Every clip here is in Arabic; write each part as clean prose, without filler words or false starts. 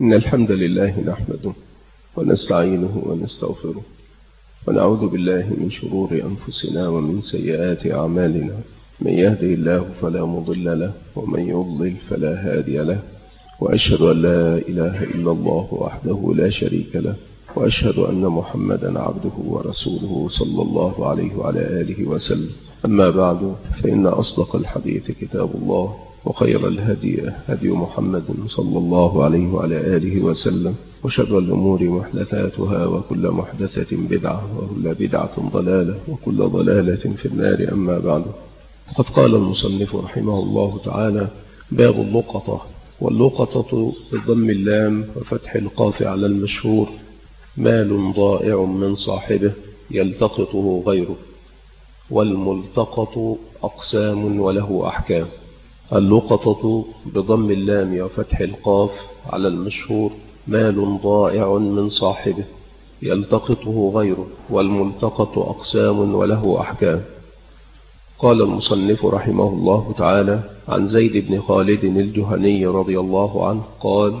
إن الحمد لله نحمده ونستعينه ونستغفره ونعوذ بالله من شرور أنفسنا ومن سيئات أعمالنا. من يهدي الله فلا مضل له ومن يضلل فلا هادي له، وأشهد أن لا إله إلا الله وحده لا شريك له، وأشهد أن محمدا عبده ورسوله صلى الله عليه وعلى آله وسلم. أما بعد، فإن أصدق الحديث كتاب الله، وخير الهدي هدي محمد صلى الله عليه وعلى آله وسلم، وشر الأمور محدثاتها، وكل محدثة بدعة، وكل بدعة ضلالة، وكل ضلالة في النار. أما بعد، قد قال المصنف رحمه الله تعالى: باب اللقطة. واللقطة بضم اللام وفتح القاف على المشهور مال ضائع من صاحبه يلتقطه غيره. والملتقط أقسام وله أحكام. اللقطة بضم اللام وفتح القاف على المشهور مال ضائع من صاحبه يلتقطه غيره. والملتقط أقسام وله أحكام. قال المصنف رحمه الله تعالى: عن زيد بن خالد الجهني رضي الله عنه قال: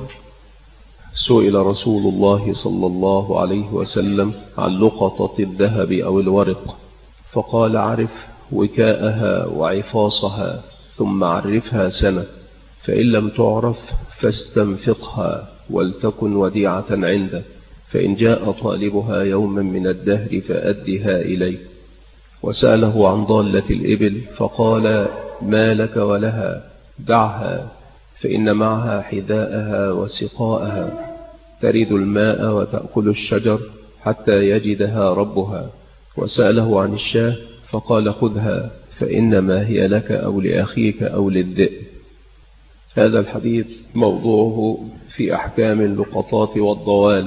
سئل رسول الله صلى الله عليه وسلم عن لقطة الذهب أو الورق، فقال: عرف وكاءها وعفاصها، ثم عرفها سنة، فإن لم تعرف فاستنفقها، ولتكن وديعة عنده، فإن جاء طالبها يوما من الدهر فأدها إليه. وسأله عن ضالة الإبل، فقال: ما لك ولها؟ دعها، فإن معها حذاءها وسقاءها، ترد الماء وتأكل الشجر حتى يجدها ربها. وسأله عن الشاه، فقال: خذها، فإنما هي لك أو لأخيك أو للذئب. هذا الحديث موضوعه في أحكام اللقطات والضوال.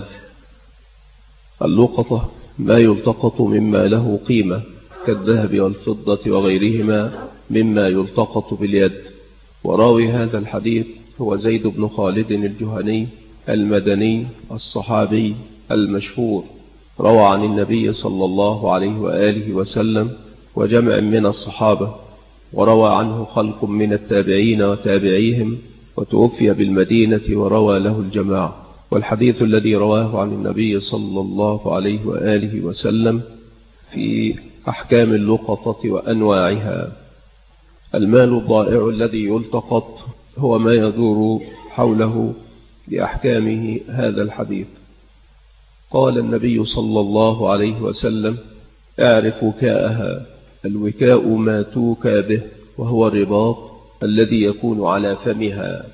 اللقطة ما يلتقط مما له قيمة كالذهب والفضة وغيرهما مما يلتقط باليد. وراوي هذا الحديث هو زيد بن خالد الجهني المدني الصحابي المشهور، روى عن النبي صلى الله عليه وآله وسلم وجمع من الصحابة، وروى عنه خلق من التابعين وتابعيهم، وتوفي بالمدينة وروى له الجماعة. والحديث الذي رواه عن النبي صلى الله عليه وآله وسلم في أحكام اللقطة وأنواعها. المال الضائع الذي يلتقط هو ما يدور حوله بأحكامه هذا الحديث. قال النبي صلى الله عليه وسلم: اعرف وكاءها. الوكاء ما توكى به، وهو الرباط الذي يكون على فمها.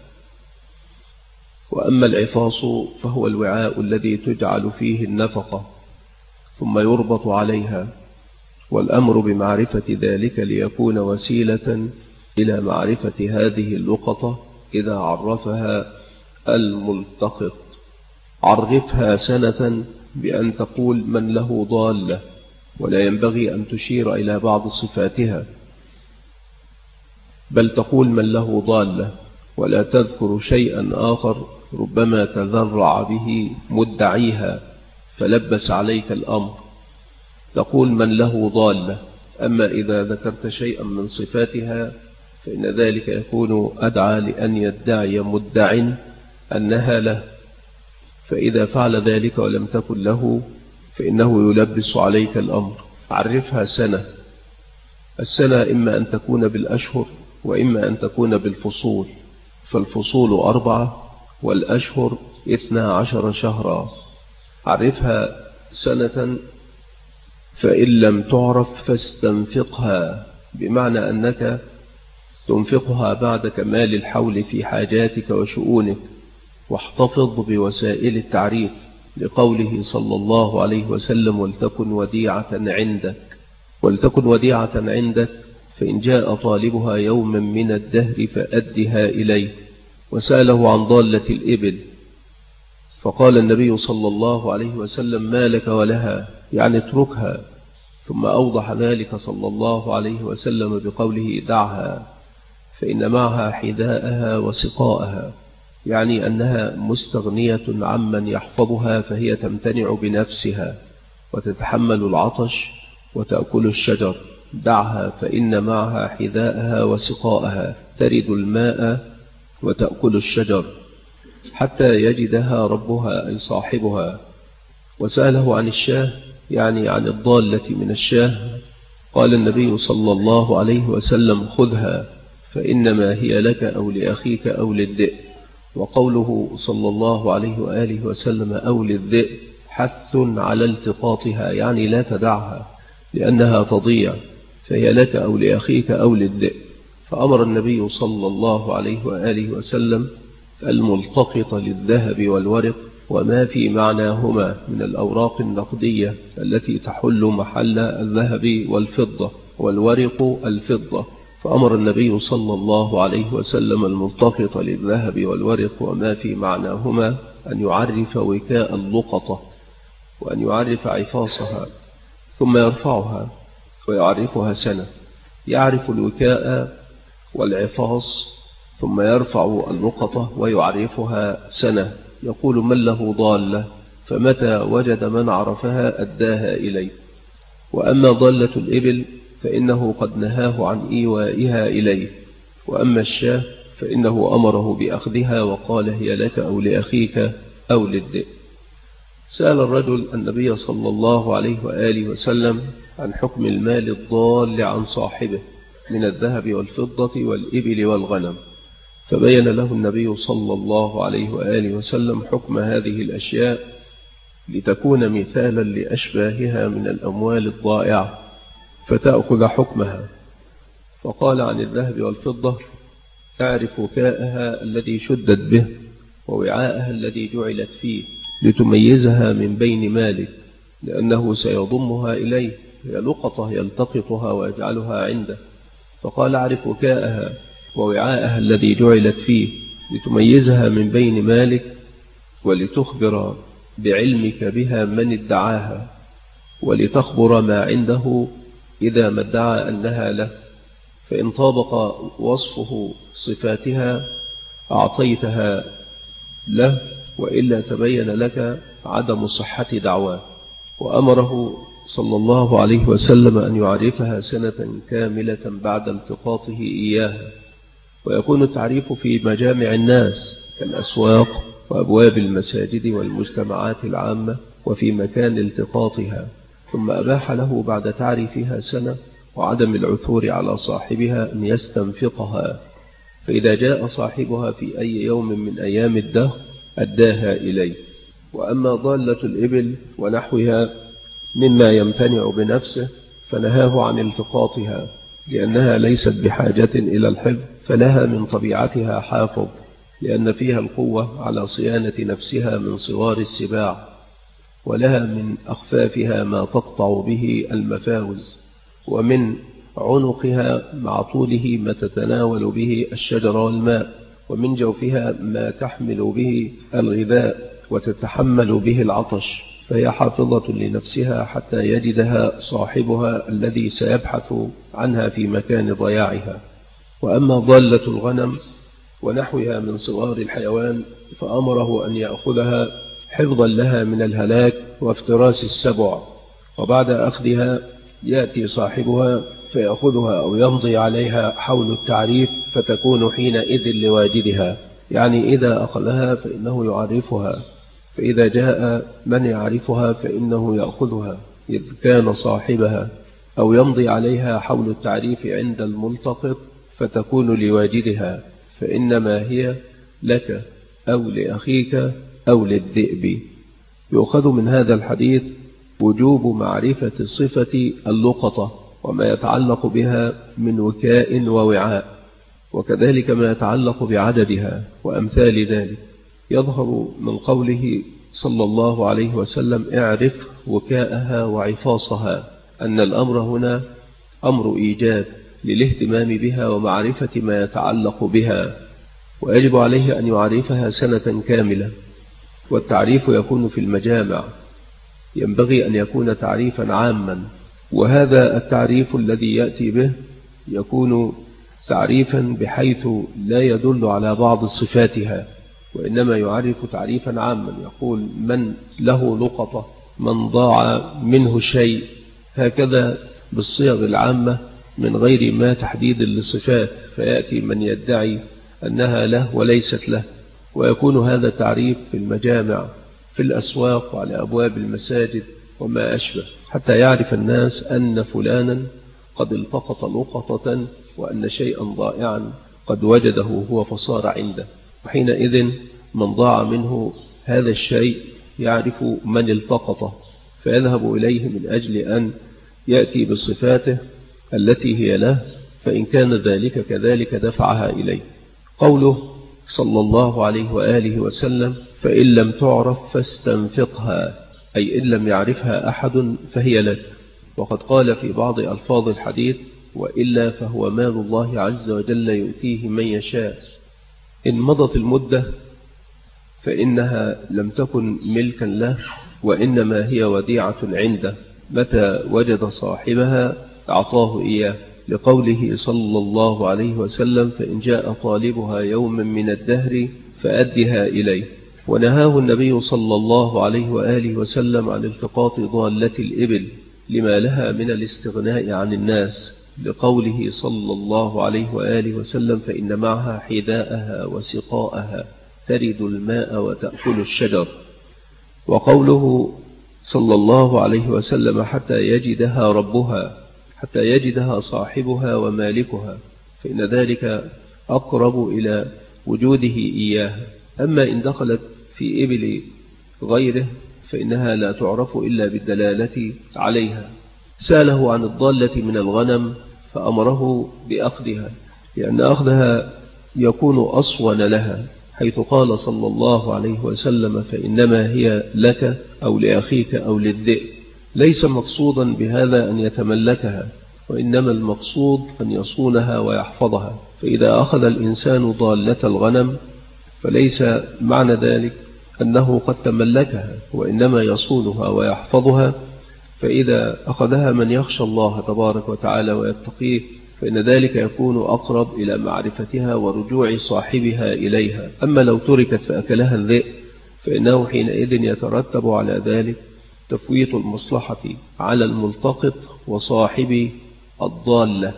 وأما العفاص فهو الوعاء الذي تجعل فيه النفقة ثم يربط عليها. والأمر بمعرفة ذلك ليكون وسيلة إلى معرفة هذه اللقطة إذا عرفها الملتقط. عرفها سنة بأن تقول من له ضالة، ولا ينبغي أن تشير إلى بعض صفاتها، بل تقول من له ضالة، ولا تذكر شيئا آخر ربما تذرع به مدعيها فلبس عليك الأمر. تقول من له ضالة. أما إذا ذكرت شيئا من صفاتها فإن ذلك يكون أدعى لأن يدعي مدع أنها له، فإذا فعل ذلك ولم تكن له فإنه يلبس عليك الأمر. عرفها سنة. السنة إما أن تكون بالأشهر وإما أن تكون بالفصول، فالفصول 4 والأشهر 12 شهرا. عرفها سنة. فإن لم تعرف فاستنفقها، بمعنى أنك تنفقها بعد كمال الحول في حاجاتك وشؤونك. واحتفظ بوسائل التعريف لقوله صلى الله عليه وسلم: ولتكن وديعة عندك. ولتكن وديعة عندك، فإن جاء طالبها يوما من الدهر فأدها إليه. وسأله عن ضالة الإبل، فقال النبي صلى الله عليه وسلم: ما لك ولها؟ يعني اتركها. ثم أوضح ذلك صلى الله عليه وسلم بقوله: دعها، فإن معها حذاءها وسقاءها، يعني أنها مستغنية عمن يحفظها، فهي تمتنع بنفسها وتتحمل العطش وتأكل الشجر. دعها، فإن معها حذاءها وسقاءها، ترد الماء وتأكل الشجر. حتى يجدها ربها أي صاحبها. وسأله عن الشاه يعني عن الضالة من الشاه، قال النبي صلى الله عليه وسلم: خذها فإنما هي لك أو لأخيك أو للذئب. وقوله صلى الله عليه وآله وسلم أو للذئب حث على التقاطها، يعني لا تدعها لأنها تضيع، فهي لك أو لأخيك أو للذئب. فأمر النبي صلى الله عليه وآله وسلم الملتقط للذهب والورق وما في معناهما من الأوراق النقدية التي تحل محل الذهب والفضة والورق الفضة. فأمر النبي صلى الله عليه وسلم الملتقط للذهب والورق وما في معناهما أن يعرف وكاء اللقطة وأن يعرف عفاصها، ثم يرفعها ويعرفها سنة. يعرف الوكاء والعفاص ثم يرفع اللقطة ويعرفها سنة. يقول: من له ضالة فمتى وجد من عرفها أداها إليه. وأما ضالة الإبل فإنه قد نهاه عن إيوائها إليه. وأما الشاه فإنه أمره بأخذها وقال: هي لك أو لأخيك أو للذئب. سأل الرجل النبي صلى الله عليه وآله وسلم عن حكم المال الضال عن صاحبه من الذهب والفضة والإبل والغنم، فبين له النبي صلى الله عليه وآله وسلم حكم هذه الأشياء لتكون مثالا لأشباهها من الأموال الضائعة فتأخذ حكمها. فقال عن الذهب والفضة: اعرف وكاءها الذي شدت به ووعاءها الذي جعلت فيه لتميزها من بين مالك، لأنه سيضمها إليه، هي لقطة يلتقطها ويجعلها عنده. فقال: اعرف وكاءها ووعاءها الذي جعلت فيه لتميزها من بين مالك ولتخبر بعلمك بها من ادعاها، ولتخبر ما عنده إذا ما ادعى أنها له، فإن طابق وصفه صفاتها أعطيتها له، وإلا تبين لك عدم صحة دعواه. وأمره صلى الله عليه وسلم أن يعرفها سنة كاملة بعد التقاطه إياها. ويكون التعريف في مجامع الناس كالأسواق وأبواب المساجد والمجتمعات العامة وفي مكان التقاطها. ثم أباح له بعد تعريفها سنة وعدم العثور على صاحبها أن يستنفقها، فإذا جاء صاحبها في أي يوم من أيام الدهر أداها إليه. وأما ضالة الإبل ونحوها مما يمتنع بنفسه فنهاه عن التقاطها، لأنها ليست بحاجة إلى الحفظ، فلها من طبيعتها حافظ، لأن فيها القوة على صيانة نفسها من صغار السباع، ولها من أخفافها ما تقطع به المفاوز، ومن عنقها مع طوله ما تتناول به الشجر والماء، ومن جوفها ما تحمل به الغذاء وتتحمل به العطش، فهي حافظة لنفسها حتى يجدها صاحبها الذي سيبحث عنها في مكان ضياعها. وأما ضالة الغنم ونحوها من صغار الحيوان فأمره أن يأخذها حفظا لها من الهلاك وافتراس السبع، وبعد أخذها يأتي صاحبها فيأخذها أو يمضي عليها حول التعريف، فتكون حينئذ لواجدها، يعني إذا أخذها فإنه يعرفها، فإذا جاء من يعرفها فإنه يأخذها إذ كان صاحبها، أو يمضي عليها حول التعريف عند الملتقط فتكون لواجدها، فإنما هي لك أو لأخيك أو للذئب. يؤخذ من هذا الحديث وجوب معرفة صفة اللقطة وما يتعلق بها من وكاء ووعاء، وكذلك ما يتعلق بعددها وأمثال ذلك. يظهر من قوله صلى الله عليه وسلم اعرف وكاءها وعفاصها أن الأمر هنا أمر إيجاب للاهتمام بها ومعرفة ما يتعلق بها، ويجب عليه أن يعرفها سنة كاملة. والتعريف يكون في المجامع، ينبغي أن يكون تعريفا عاما، وهذا التعريف الذي يأتي به يكون تعريفا بحيث لا يدل على بعض صفاتها، وإنما يعرف تعريفا عاما، يقول من له لقطة، من ضاع منه شيء، هكذا بالصيغ العامة من غير ما تحديد للصفات، فيأتي من يدعي أنها له وليست له، ويكون هذا التعريف في المجامع في الأسواق وعلى أبواب المساجد وما أشبه، حتى يعرف الناس أن فلانا قد التقط لقطة وأن شيئا ضائعا قد وجده هو فصار عنده. وحينئذ من ضاع منه هذا الشيء يعرف من التقطه فيذهب إليه من أجل أن يأتي بصفاته التي هي له، فإن كان ذلك كذلك دفعها إليه. قوله صلى الله عليه وآله وسلم: فإن لم تعرف فاستنفقها، أي إن لم يعرفها أحد فهي لك. وقد قال في بعض ألفاظ الحديث: وإلا فهو مال الله عز وجل يؤتيه من يشاء. إن مضت المدة فإنها لم تكن ملكا له، وإنما هي وديعة عنده، متى وجد صاحبها أعطاه إياه، لقوله صلى الله عليه وسلم: فإن جاء طالبها يوما من الدهر فأدها إليه. ونهاه النبي صلى الله عليه وآله وسلم عن التقاط ضالة الإبل لما لها من الاستغناء عن الناس، لقوله صلى الله عليه وآله وسلم: فإن معها حذاءها وسقاءها ترد الماء وتأكل الشجر. وقوله صلى الله عليه وسلم: حتى يجدها ربها، حتى يجدها صاحبها ومالكها، فإن ذلك أقرب إلى وجوده إياها. أما إن دخلت في إبل غيره فإنها لا تعرف إلا بالدلالة عليها. سأله عن الضالة من الغنم فأمره بأخذها، لأن أخذها يكون أصون لها، حيث قال صلى الله عليه وسلم: فإنما هي لك أو لأخيك أو للذئب. ليس مقصودا بهذا أن يتملكها، وإنما المقصود أن يصونها ويحفظها. فإذا أخذ الإنسان ضالة الغنم فليس معنى ذلك أنه قد تملكها، وإنما يصونها ويحفظها. فإذا أخذها من يخشى الله تبارك وتعالى ويتقيه فإن ذلك يكون أقرب إلى معرفتها ورجوع صاحبها إليها. أما لو تركت فأكلها الذئب فإنه حينئذ يترتب على ذلك تفويت المصلحة على الملتقط وصاحب الضالة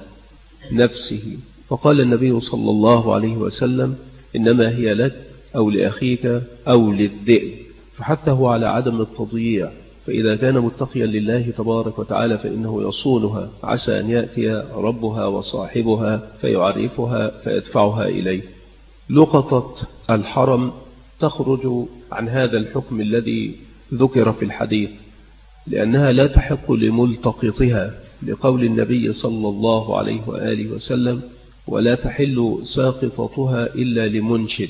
نفسه. فقال النبي صلى الله عليه وسلم: إنما هي لك أو لأخيك أو للذئب، فحثه على عدم التضييع. فإذا كان متقيا لله تبارك وتعالى فإنه يصونها، عسى أن يأتي ربها وصاحبها فيعرفها فيدفعها إليه. لقطة الحرم تخرج عن هذا الحكم الذي ذكر في الحديث، لأنها لا تحق لملتقطها، لقول النبي صلى الله عليه وآله وسلم: ولا تحل ساقطتها إلا لمنشد،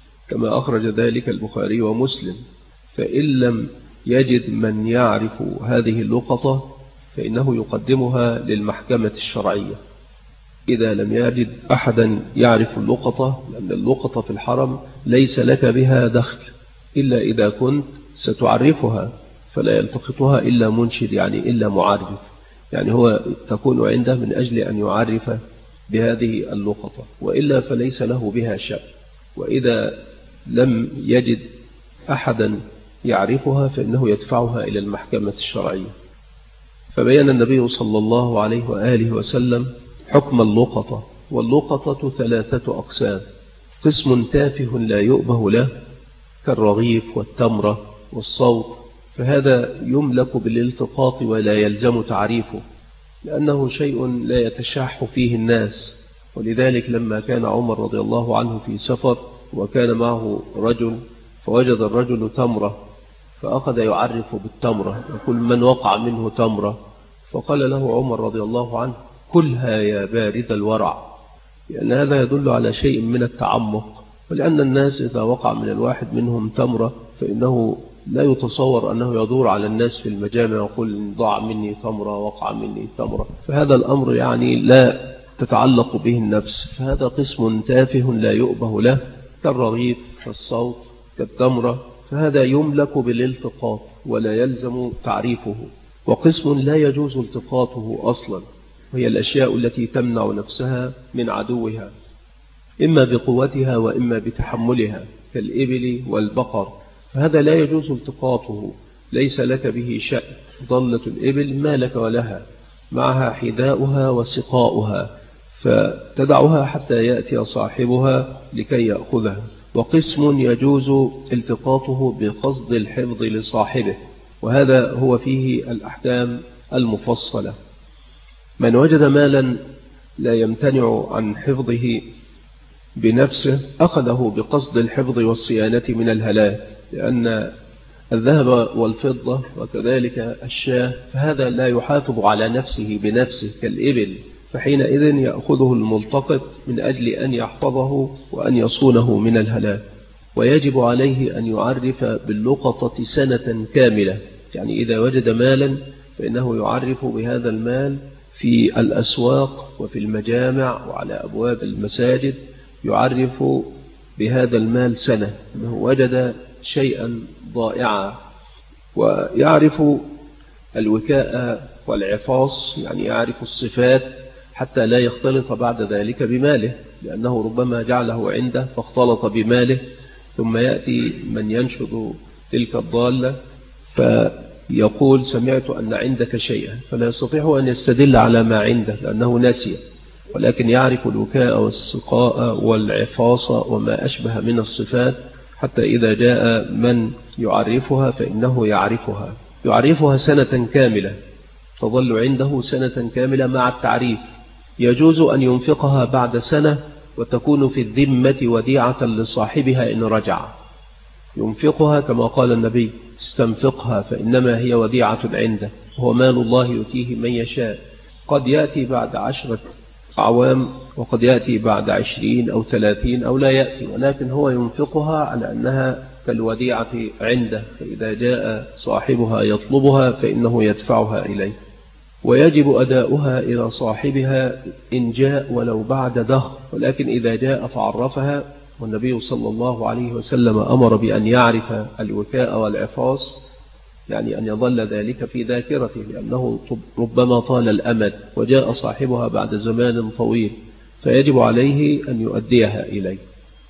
كما أخرج ذلك البخاري ومسلم. فإن لم يجد من يعرف هذه اللقطة فإنه يقدمها للمحكمة الشرعية. إذا لم يجد أحدا يعرف اللقطة، لأن اللقطة في الحرم ليس لك بها دخل إلا إذا كنت ستعرفها، فلا يلتقطها إلا منشد، يعني إلا معرف، يعني هو تكون عنده من أجل أن يعرف بهذه اللقطة، وإلا فليس له بها شأن. وإذا لم يجد أحدا يعرفها فإنه يدفعها إلى المحكمة الشرعية. فبين النبي صلى الله عليه وآله وسلم حكم اللقطة. واللقطة 3 أقسام: قسم تافه لا يؤبه له كالرغيف والتمرة والصوت، فهذا يملك بالالتقاط ولا يلزم تعريفه، لأنه شيء لا يتشاح فيه الناس. ولذلك لما كان عمر رضي الله عنه في سفر وكان معه رجل، فوجد الرجل تمرة فأخذ يعرف بالتمرة، يقول: من وقع منه تمرة؟ فقال له عمر رضي الله عنه: كلها يا بارد الورع، لأن هذا يدل على شيء من التعمق. ولأن الناس إذا وقع من الواحد منهم تمرة فإنه لا يتصور أنه يدور على الناس في المجامع ويقول: ضاع مني تمرة، وقع مني تمرة، فهذا الأمر يعني لا تتعلق به النفس. فهذا قسم تافه لا يؤبه له كالرغيف كالصوت كالتمرة، فهذا يملك بالالتقاط ولا يلزم تعريفه. وقسم لا يجوز التقاطه أصلا، وهي الأشياء التي تمنع نفسها من عدوها إما بقوتها وإما بتحملها، كالإبل والبقر، فهذا لا يجوز التقاطه، ليس لك به شأن. ضلة الإبل ما لك ولها، معها حذاؤها وسقاؤها، فتدعها حتى يأتي صاحبها لكي يأخذها. وقسم يجوز التقاطه بقصد الحفظ لصاحبه، وهذا هو فيه الأحكام المفصلة. من وجد مالا لا يمتنع عن حفظه بنفسه أخذه بقصد الحفظ والصيانة من الهلاك، لأن الذهب والفضة وكذلك الشاه فهذا لا يحافظ على نفسه بنفسه كالإبل، فحينئذ يأخذه الملتقط من أجل أن يحفظه وأن يصونه من الهلاك. ويجب عليه أن يعرف باللقطة سنة كاملة، يعني إذا وجد مالا فإنه يعرف بهذا المال في الأسواق وفي المجامع وعلى أبواب المساجد، يعرف بهذا المال سنة أنه وجد شيئا ضائعا، ويعرف الوكاء والعفاص، يعني يعرف الصفات حتى لا يختلط بعد ذلك بماله، لأنه ربما جعله عنده فاختلط بماله، ثم يأتي من ينشد تلك الضالة فيقول سمعت أن عندك شيئا، فلا يستطيع أن يستدل على ما عنده لأنه نسي، ولكن يعرف الوكاء والسقاء والعفاص وما أشبه من الصفات، حتى إذا جاء من يعرفها فإنه يعرفها سنة كاملة، تظل عنده سنة كاملة مع التعريف. يجوز أن ينفقها بعد سنة وتكون في الذمة وديعة لصاحبها إن رجع، ينفقها كما قال النبي استنفقها فإنما هي وديعة عنده، وهو مال الله يؤتيه من يشاء، قد يأتي بعد 10 أعوام وقد يأتي بعد 20 أو 30 أو لا يأتي، ولكن هو ينفقها على أنها كالوديعة عنده، فإذا جاء صاحبها يطلبها فإنه يدفعها إليه. ويجب أداؤها إلى صاحبها إن جاء ولو بعد دهر، ولكن إذا جاء فعرفها، والنبي صلى الله عليه وسلم أمر بأن يعرف الوكاء والعفاص، يعني أن يظل ذلك في ذاكرته، لأنه ربما طال الأمد وجاء صاحبها بعد زمان طويل، فيجب عليه أن يؤديها إليه.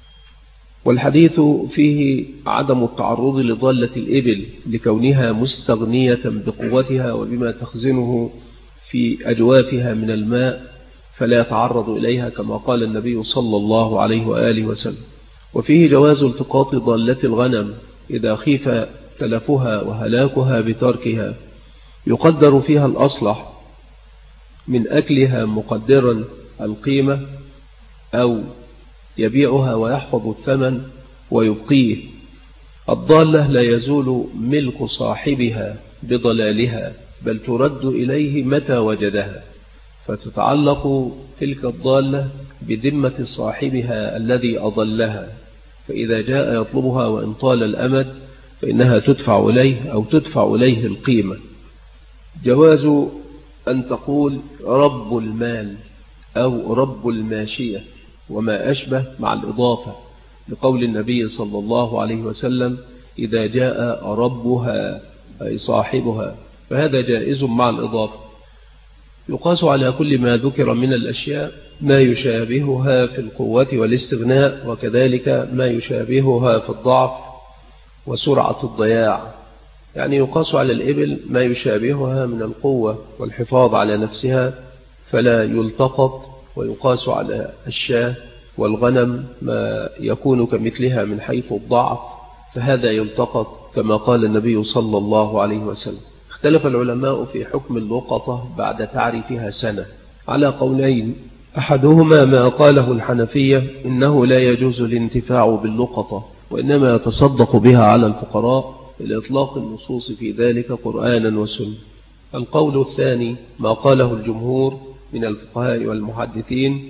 والحديث فيه عدم التعرض لضالة الإبل لكونها مستغنية بقوتها وبما تخزنه في أجوافها من الماء، فلا يتعرض إليها كما قال النبي صلى الله عليه وآله وسلم. وفيه جواز التقاط ضالة الغنم إذا خيف تلفها وهلاكها بتركها، يقدر فيها الأصلح من أكلها مقدرا القيمة، أو يبيعها ويحفظ الثمن ويبقيه. الضالة لا يزول ملك صاحبها بضلالها، بل ترد إليه متى وجدها، فتتعلق تلك الضالة بذمة صاحبها الذي أضلها، فإذا جاء يطلبها وإن طال الأمد فإنها تدفع إليه أو تدفع إليه القيمة. جواز أن تقول رب المال أو رب الماشية وما أشبه مع الإضافة، لقول النبي صلى الله عليه وسلم إذا جاء ربها أي صاحبها، فهذا جائز مع الإضافة. يقاس على كل ما ذكر من الأشياء ما يشابهها في القوة والاستغناء، وكذلك ما يشابهها في الضعف وسرعة الضياع، يعني يقاس على الإبل ما يشابهها من القوة والحفاظ على نفسها فلا يلتقط، ويقاس على الشاة والغنم ما يكون كمثلها من حيث الضعف فهذا يلتقط كما قال النبي صلى الله عليه وسلم. اختلف العلماء في حكم اللقطة بعد تعريفها سنة على قولين، أحدهما ما قاله الحنفية إنه لا يجوز الانتفاع باللقطة وإنما يتصدق بها على الفقراء لإطلاق النصوص في ذلك قرآنا وسنة. القول الثاني ما قاله الجمهور من الفقهاء والمحدثين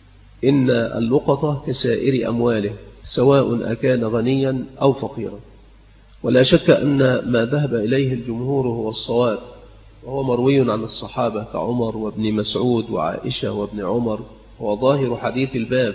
إن اللقطة كسائر أمواله سواء أكان غنيا أو فقيرا، ولا شك أن ما ذهب إليه الجمهور هو الصواب، وهو مروي عن الصحابة كعمر وابن مسعود وعائشة وابن عمر، وظاهر حديث الباب،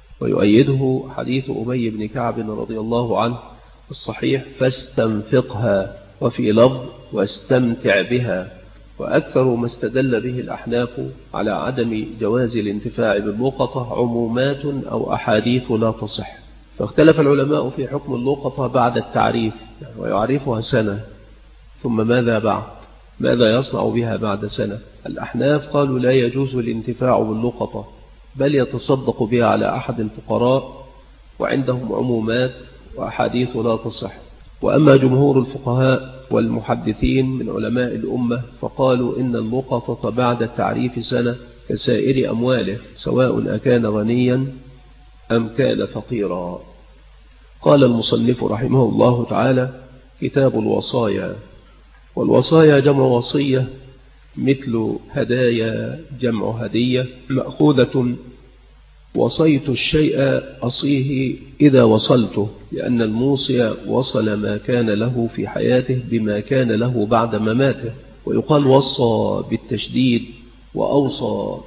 ويؤيده حديث أبي بن كعب رضي الله عنه الصحيح فاستنفقها، وفي لفظ واستمتع بها. وأكثر ما استدل به الأحناف على عدم جواز الانتفاع باللقطة عمومات أو أحاديث لا تصح، فاختلف العلماء في حكم اللقطة بعد التعريف، ويعرفها سنة، ثم ماذا بعد؟ ماذا يصنع بها بعد سنة؟ الأحناف قالوا لا يجوز الانتفاع باللقطة، بل يتصدق بها على أحد الفقراء وعندهم عمومات وأحاديث لا تصح. وأما جمهور الفقهاء والمحدثين من علماء الأمة فقالوا إن اللقطة بعد التعريف سنة كسائر أمواله، سواء أكان غنيا أم كان فقيرا. قال المصنف رحمه الله تعالى: كتاب الوصايا. والوصايا جمع وصية، مثل هدايا جمع هدية، مأخوذة وصيت الشيء أصيه إذا وصلته، لأن الموصي وصل ما كان له في حياته بما كان له بعد مماته. ويقال وصى بالتشديد، وأوصى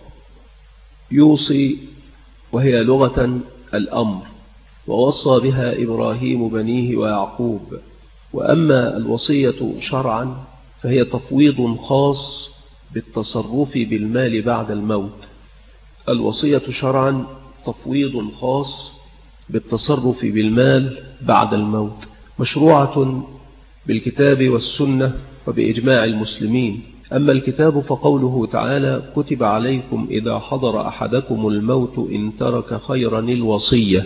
يوصي، وهي لغة الأمر، ووصى بها إبراهيم بنيه ويعقوب. وأما الوصية شرعا فهي تفويض خاص بالتصرف بالمال بعد الموت. الوصية شرعا تفويض خاص بالتصرف بالمال بعد الموت، مشروعة بالكتاب والسنة وبإجماع المسلمين. أما الكتاب فقوله تعالى: كتب عليكم إذا حضر أحدكم الموت إن ترك خيرا الوصية.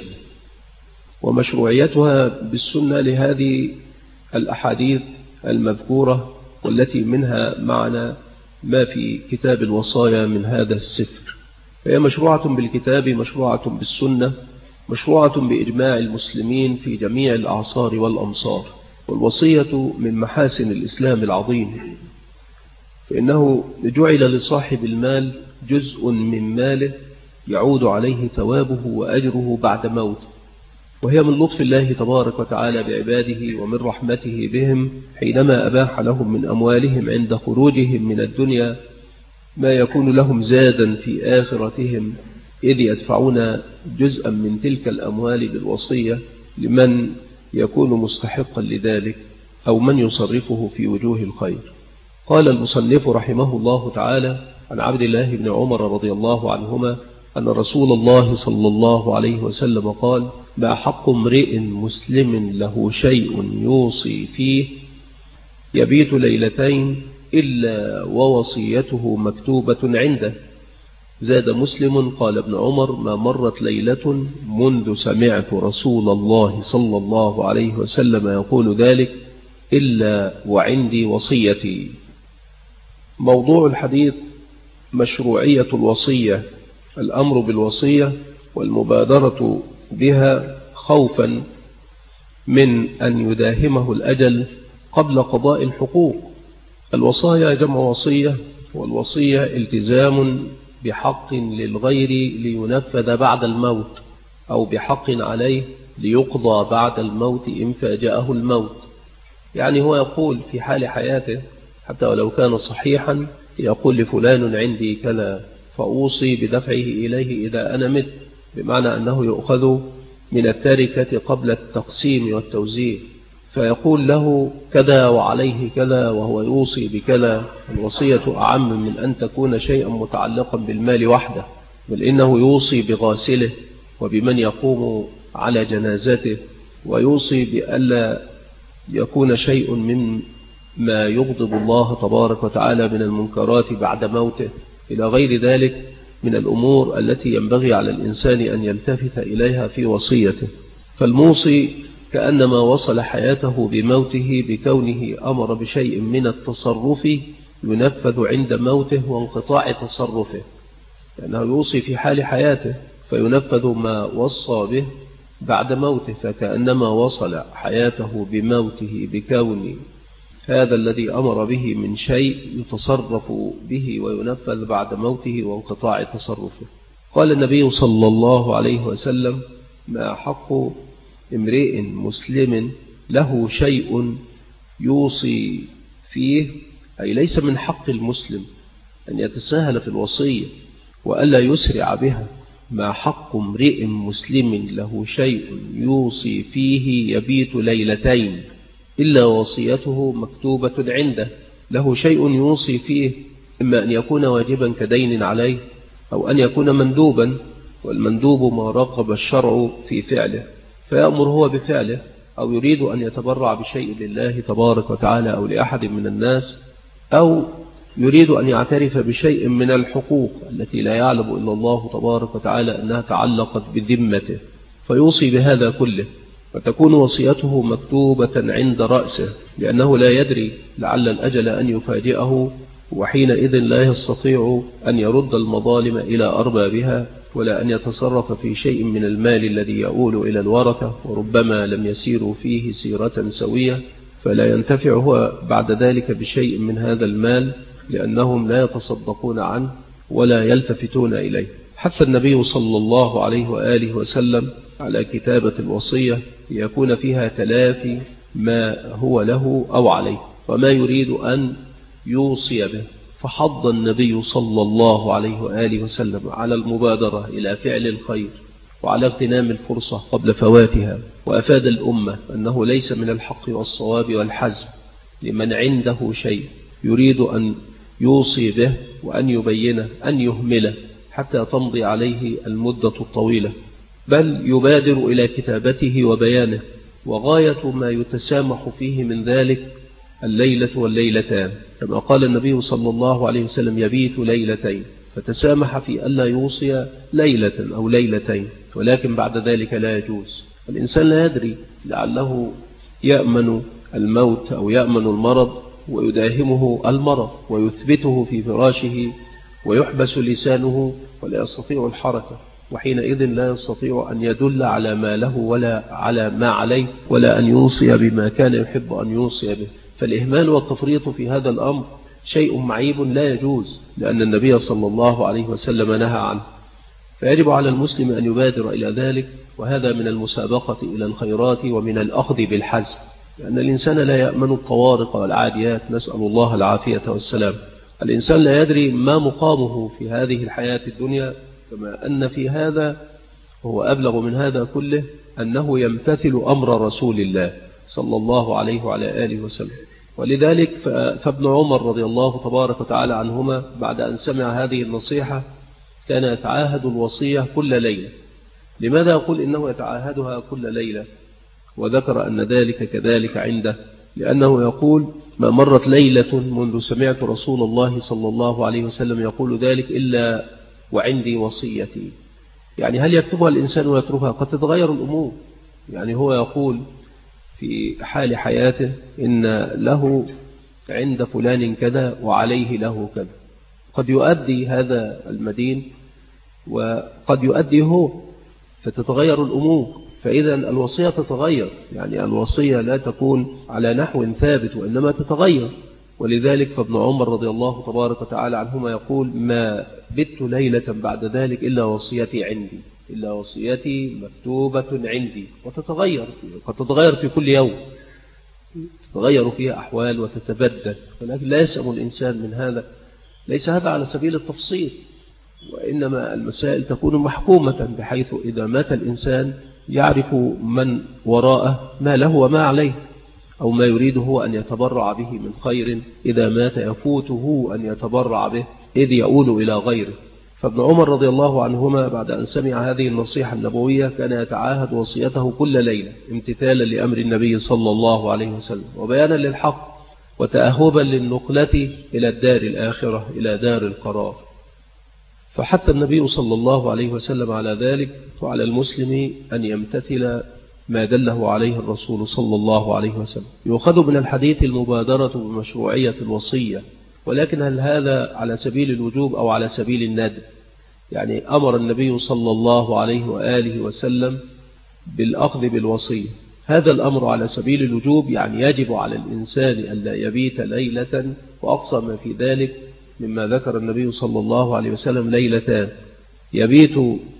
ومشروعيتها بالسنة لهذه الأحاديث المذكورة، والتي منها معنى ما في كتاب الوصايا من هذا السفر. فهي مشروعة بالكتاب، مشروعة بالسنة، مشروعة بإجماع المسلمين في جميع الأعصار والأمصار. والوصية من محاسن الإسلام العظيم، فإنه جعل لصاحب المال جزء من ماله يعود عليه ثوابه وأجره بعد موته، وهي من لطف الله تبارك وتعالى بعباده ومن رحمته بهم حينما أباح لهم من أموالهم عند خروجهم من الدنيا ما يكون لهم زادا في آخرتهم، إذ يدفعون جزءا من تلك الأموال بالوصية لمن يكون مستحقا لذلك أو من يصرفه في وجوه الخير. قال المصنف رحمه الله تعالى: عن عبد الله بن عمر رضي الله عنهما أن رسول الله صلى الله عليه وسلم قال: ما حق امرئ مسلم له شيء يوصي فيه يبيت ليلتين إلا ووصيته مكتوبة عنده. زاد مسلم: قال ابن عمر: ما مرت ليلة منذ سمعت رسول الله صلى الله عليه وسلم يقول ذلك إلا وعندي وصيتي. موضوع الحديث مشروعية الوصية، الأمر بالوصية والمبادرة بها خوفا من أن يداهمه الأجل قبل قضاء الحقوق. الوصايا جمع وصية، والوصية التزام بحق للغير لينفذ بعد الموت، أو بحق عليه ليقضى بعد الموت إن فاجأه الموت. يعني هو يقول في حال حياته حتى ولو كان صحيحا، يقول لفلان عندي كذا فأوصي بدفعه إليه إذا أنا مت، بمعنى أنه يؤخذ من التركة قبل التقسيم والتوزيع، فيقول له كذا وعليه كذا وهو يوصي بكذا. الوصية أعم من أن تكون شيئا متعلقا بالمال وحده، بل إنه يوصي بغاسله وبمن يقوم على جنازته، ويوصي بألا يكون شيء مما يغضب الله تبارك وتعالى من المنكرات بعد موته، إلى غير ذلك من الأمور التي ينبغي على الإنسان أن يلتفت إليها في وصيته. فالموصي كأنما وصل حياته بموته بكونه أمر بشيء من التصرف ينفذ عند موته وانقطاع تصرفه، لأنه يوصي في حال حياته فينفذ ما وصى به بعد موته، فكأنما وصل حياته بموته بكون هذا الذي أمر به من شيء يتصرف به وينفذ بعد موته وانقطاع تصرفه. قال النبي صلى الله عليه وسلم: ما حق امرئ مسلم له شيء يوصي فيه، أي ليس من حق المسلم أن يتساهل في الوصية وألا يسرع بها. ما حق امرئ مسلم له شيء يوصي فيه يبيت ليلتين إلا وصيته مكتوبة عنده. له شيء يوصي فيه، إما أن يكون واجبا كدين عليه، أو أن يكون مندوبا، والمندوب ما رغب الشرع في فعله فيأمر هو بفعله، أو يريد أن يتبرع بشيء لله تبارك وتعالى أو لأحد من الناس، أو يريد أن يعترف بشيء من الحقوق التي لا يعلم إلا الله تبارك وتعالى أنها تعلقت بذمته، فيوصي بهذا كله، وتكون وصيته مكتوبة عند رأسه، لأنه لا يدري لعل الأجل أن يفاجئه، وحينئذ لا يستطيع أن يرد المظالم إلى أربابها، ولا أن يتصرف في شيء من المال الذي يؤول إلى الورثة، وربما لم يسيروا فيه سيرة سوية، فلا ينتفع هو بعد ذلك بشيء من هذا المال، لأنهم لا يتصدقون عنه ولا يلتفتون إليه. حث النبي صلى الله عليه وآله وسلم على كتابة الوصية ليكون فيها تلافي ما هو له أو عليه وما يريد أن يوصي به، فحض النبي صلى الله عليه وآله وسلم على المبادرة إلى فعل الخير وعلى اغتنام الفرصة قبل فواتها، وأفاد الأمة أنه ليس من الحق والصواب والحزم لمن عنده شيء يريد أن يوصي به وأن يبينه أن يهمله حتى تمضي عليه المدة الطويلة، بل يبادر إلى كتابته وبيانه، وغاية ما يتسامح فيه من ذلك الليلة والليلتان، كما قال النبي صلى الله عليه وسلم: يبيت ليلتين، فتسامح في ألا يوصي ليلة أو ليلتين، ولكن بعد ذلك لا يجوز. الإنسان لا يدري لعله يأمن الموت أو يأمن المرض ويداهمه المرض ويثبته في فراشه ويحبس لسانه ولا يستطيع الحركة، وحينئذ لا يستطيع أن يدل على ما له ولا على ما عليه، ولا أن يوصي بما كان يحب أن يوصي به. فالإهمال والتفريط في هذا الأمر شيء معيب لا يجوز، لأن النبي صلى الله عليه وسلم نهى عنه، فيجب على المسلم أن يبادر إلى ذلك، وهذا من المسابقة إلى الخيرات ومن الأخذ بالحزم، لأن الإنسان لا يأمن الطوارق والعاديات، نسأل الله العافية والسلام. الإنسان لا يدري ما مقامه في هذه الحياة الدنيا، كما أن في هذا وهو أبلغ من هذا كله أنه يمتثل أمر رسول الله صلى الله عليه وعلى آله وسلم. ولذلك فابن عمر رضي الله تبارك وتعالى عنهما بعد أن سمع هذه النصيحة كان يتعاهد الوصية كل ليلة. لماذا يقول إنه يتعاهدها كل ليلة وذكر أن ذلك كذلك عنده؟ لأنه يقول: ما مرت ليلة منذ سمعت رسول الله صلى الله عليه وسلم يقول ذلك إلا وعندي وصيتي. يعني هل يكتبها الإنسان ويتركها؟ قد تتغير الأمور. يعني هو يقول في حال حياته إن له عند فلان كذا وعليه له كذا، قد يؤدي هذا المدين وقد يؤدي هو، فتتغير الأمور. فإذا الوصية تتغير، يعني الوصية لا تكون على نحو ثابت وإنما تتغير. ولذلك فابن عمر رضي الله تبارك وتعالى عنهما يقول: ما بت ليلة بعد ذلك إلا وصيتي عندي، إلا وصيتي مكتوبة عندي، وتتغير، قد تتغير في كل يوم، تتغير فيها أحوال وتتبدل، ولكن لا يسأم الإنسان من هذا. ليس هذا على سبيل التفصيل، وإنما المسائل تكون محكومة، بحيث إذا مات الإنسان يعرف من وراءه ما له وما عليه، أو ما يريد هو أن يتبرع به من خير إذا مات يفوته أن يتبرع به إذ يؤول إلى غيره. فابن عمر رضي الله عنهما بعد أن سمع هذه النصيحة النبوية كان يتعاهد وصيته كل ليلة امتثالا لأمر النبي صلى الله عليه وسلم، وبيانا للحق، وتأهبا للنقلة إلى الدار الآخرة، إلى دار القرار. فحث النبي صلى الله عليه وسلم على ذلك، وعلى المسلم أن يمتثل ما دله عليه الرسول صلى الله عليه وسلم. يؤخذ من الحديث المبادرة بمشروعية الوصية، ولكن هل هذا على سبيل الوجوب أو على سبيل الندب؟ يعني أمر النبي صلى الله عليه وآله وسلم بالأخذ بالوصية، هذا الأمر على سبيل الوجوب، يعني يجب على الإنسان أن لا يبيت ليلة، وأقصى ما في ذلك مما ذكر النبي صلى الله عليه وسلم ليلتان، يبيت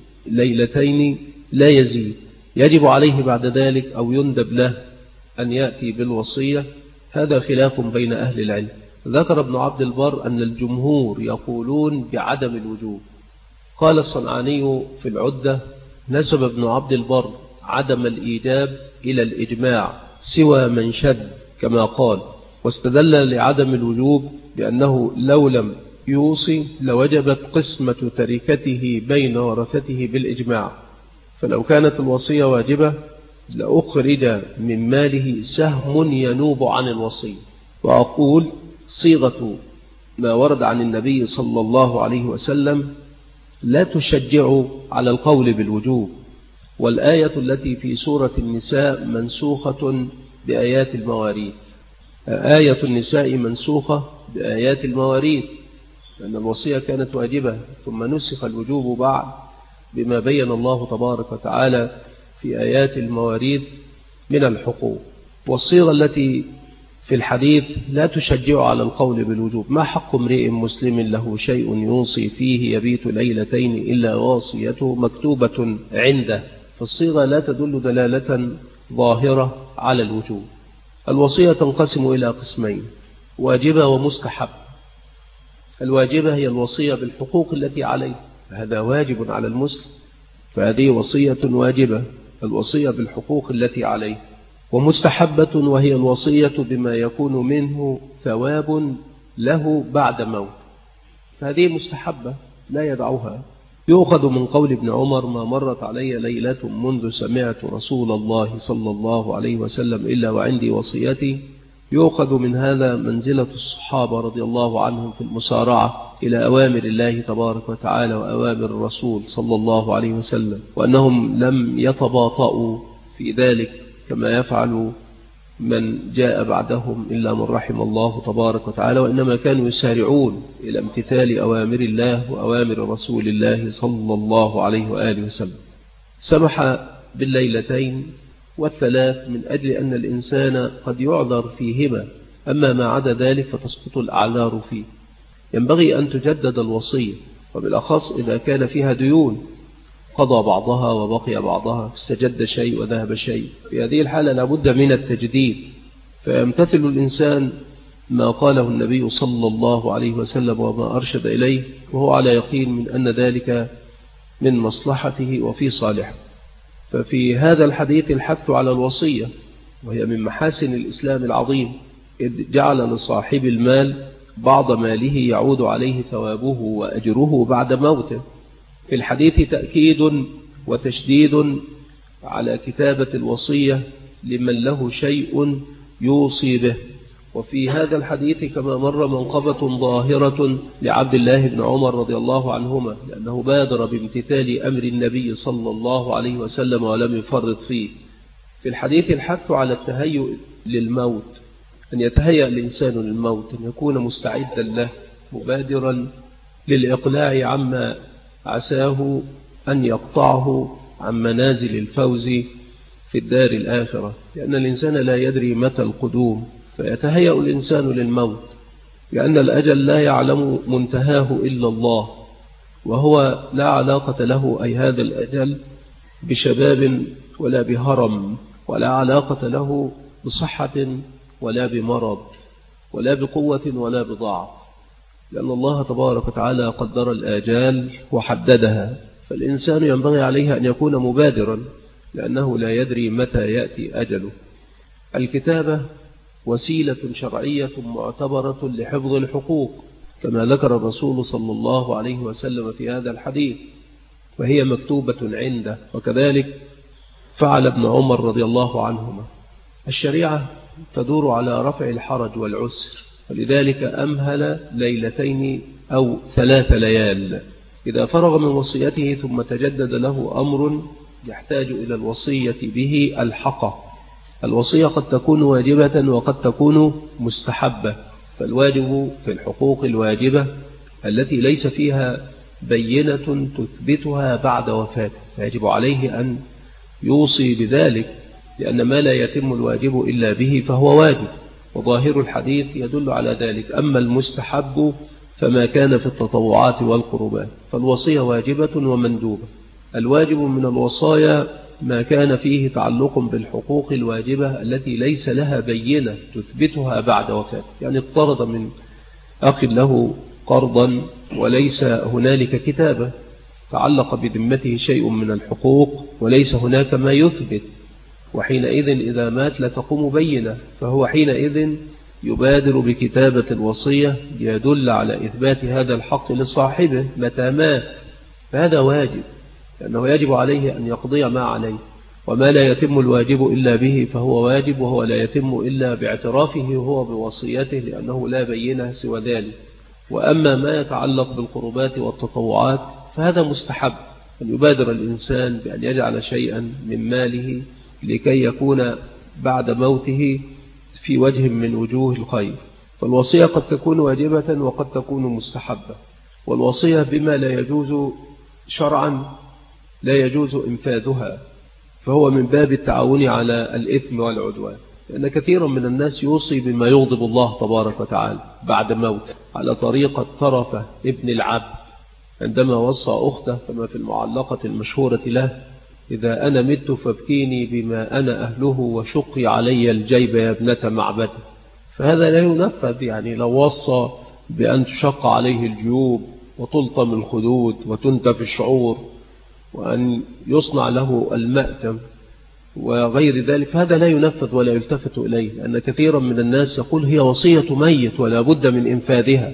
ليلتين لا يزيد، يجب عليه بعد ذلك أو يندب له أن يأتي بالوصية. هذا خلاف بين أهل العلم. ذكر ابن عبد البر أن الجمهور يقولون بعدم الوجوب. قال الصنعاني في العدة: نسب ابن عبد البر عدم الإيجاب إلى الإجماع سوى من شد كما قال، واستدل لعدم الوجوب بأنه لو لم يوصي لوجبت قسمة تركته بين ورثته بالإجماع، فلو كانت الوصية واجبة لأخرج من ماله سهم ينوب عن الوصية. وأقول صيغة ما ورد عن النبي صلى الله عليه وسلم لا تشجع على القول بالوجوب، والآية التي في سورة النساء منسوخة بآيات المواريث. آية النساء منسوخة بآيات المواريث، لأن الوصية كانت واجبة ثم نسخ الوجوب بعد بما بين الله تبارك وتعالى في آيات المواريث من الحقوق. والصيغة التي في الحديث لا تشجع على القول بالوجوب. ما حق امرئ مسلم له شيء يوصي فيه يبيت ليلتين إلا واصيته مكتوبة عنده، فالصيغة لا تدل دلالة ظاهرة على الوجوب. الوصية تنقسم إلى قسمين: واجبة ومستحب. الواجبة هي الوصية بالحقوق التي عليه، هذا واجب على المسلم، فهذه وصية واجبة، الوصية بالحقوق التي عليه. ومستحبة وهي الوصية بما يكون منه ثواب له بعد موت، فهذه مستحبة لا يدعوها. يؤخذ من قول ابن عمر: ما مرت علي ليلة منذ سمعت رسول الله صلى الله عليه وسلم إلا وعندي وصيتي. يؤخذ من هذا منزلة الصحابة رضي الله عنهم في المسارعة إلى أوامر الله تبارك وتعالى وأوامر الرسول صلى الله عليه وسلم، وأنهم لم يتباطؤوا في ذلك كما يفعل من جاء بعدهم إلا من رحم الله تبارك وتعالى، وإنما كانوا يسارعون إلى امتثال أوامر الله وأوامر رسول الله صلى الله عليه وآله وسلم. سمح بالليلتين والثلاث من أجل أن الإنسان قد يعذر فيهما، أما ما عدا ذلك فتسقط الأعذار فيه. ينبغي أن تجدد الوصية، وبالأخص إذا كان فيها ديون قضى بعضها وبقي بعضها، استجد شيء وذهب شيء، في هذه الحالة لابد من التجديد، فيمتثل الإنسان ما قاله النبي صلى الله عليه وسلم وما أرشد إليه، وهو على يقين من أن ذلك من مصلحته وفي صالحه. ففي هذا الحديث الحث على الوصية، وهي من محاسن الإسلام العظيم، إذ جعل لصاحب المال بعض ماله يعود عليه ثوابه وأجره بعد موته. في الحديث تأكيد وتشديد على كتابة الوصية لمن له شيء يوصي به. وفي هذا الحديث كما مر منقبة ظاهرة لعبد الله بن عمر رضي الله عنهما، لأنه بادر بامتثال أمر النبي صلى الله عليه وسلم ولم يفرط فيه. في الحديث الحث على التهيؤ للموت، أن يتهيأ الإنسان للموت، أن يكون مستعدا له مبادرا للإقلاع عما عساه أن يقطعه عن منازل الفوز في الدار الآخرة، لأن الإنسان لا يدري متى القدوم، فيتهيأ الإنسان للموت، لأن الأجل لا يعلم منتهاه إلا الله، وهو لا علاقة له أي هذا الأجل بشباب ولا بهرم، ولا علاقة له بصحة ولا بمرض ولا بقوة ولا بضعف، لأن الله تبارك وتعالى قدر الآجال وحددها، فالإنسان ينبغي عليه أن يكون مبادرا، لأنه لا يدري متى يأتي أجله. الكتابة وسيلة شرعية معتبرة لحفظ الحقوق، كما ذكر الرسول صلى الله عليه وسلم في هذا الحديث، وهي مكتوبة عنده، وكذلك فعل ابن عمر رضي الله عنهما. الشريعة تدور على رفع الحرج والعسر، ولذلك أمهل ليلتين أو 3 ليال. إذا فرغ من وصيته ثم تجدد له أمر يحتاج إلى الوصية به الحقه. الوصية قد تكون واجبة وقد تكون مستحبة، فالواجب في الحقوق الواجبة التي ليس فيها بينة تثبتها بعد وفاته، فيجب عليه أن يوصي بذلك، لأن ما لا يتم الواجب إلا به فهو واجب، وظاهر الحديث يدل على ذلك. أما المستحب فما كان في التطوعات والقربات، فالوصية واجبة ومندوبة. الواجب من الوصايا ما كان فيه تعلق بالحقوق الواجبة التي ليس لها بينة تثبتها بعد وفاته، يعني اقترض من أخ له قرضا وليس هنالك كتابة، تعلق بذمته شيء من الحقوق وليس هناك ما يثبت، وحينئذ إذا مات لا تقوم بينة، فهو حينئذ يبادر بكتابة الوصية ليدل على إثبات هذا الحق لصاحبه متى مات، فهذا واجب، لأنه يجب عليه أن يقضي ما عليه، وما لا يتم الواجب إلا به فهو واجب، وهو لا يتم إلا باعترافه هو بوصيته، لأنه لا بينه سوى ذلك. وأما ما يتعلق بالقربات والتطوعات فهذا مستحب، أن يبادر الإنسان بأن يجعل شيئا من ماله لكي يكون بعد موته في وجه من وجوه الخير. فالوصية قد تكون واجبة وقد تكون مستحبة، والوصية بما لا يجوز شرعا لا يجوز إنفاذها، فهو من باب التعاون على الإثم والعدوان، لأن كثيرا من الناس يوصي بما يغضب الله تبارك وتعالى بعد موته، على طريقة طرفة ابن العبد عندما وصى أخته كما في المعلقة المشهورة له: إذا أنا مت فابكيني بما أنا أهله وشقي علي الجيب يا ابنة معبد. فهذا لا ينفذ، يعني لو وصى بأن تشق عليه الجيوب وتلطم الخدود وتنتف الشعور وأن يصنع له المأتم وغير ذلك، فهذا لا ينفذ ولا يلتفت إليه، لأن كثيرا من الناس يقول هي وصية ميت ولا بد من إنفاذها،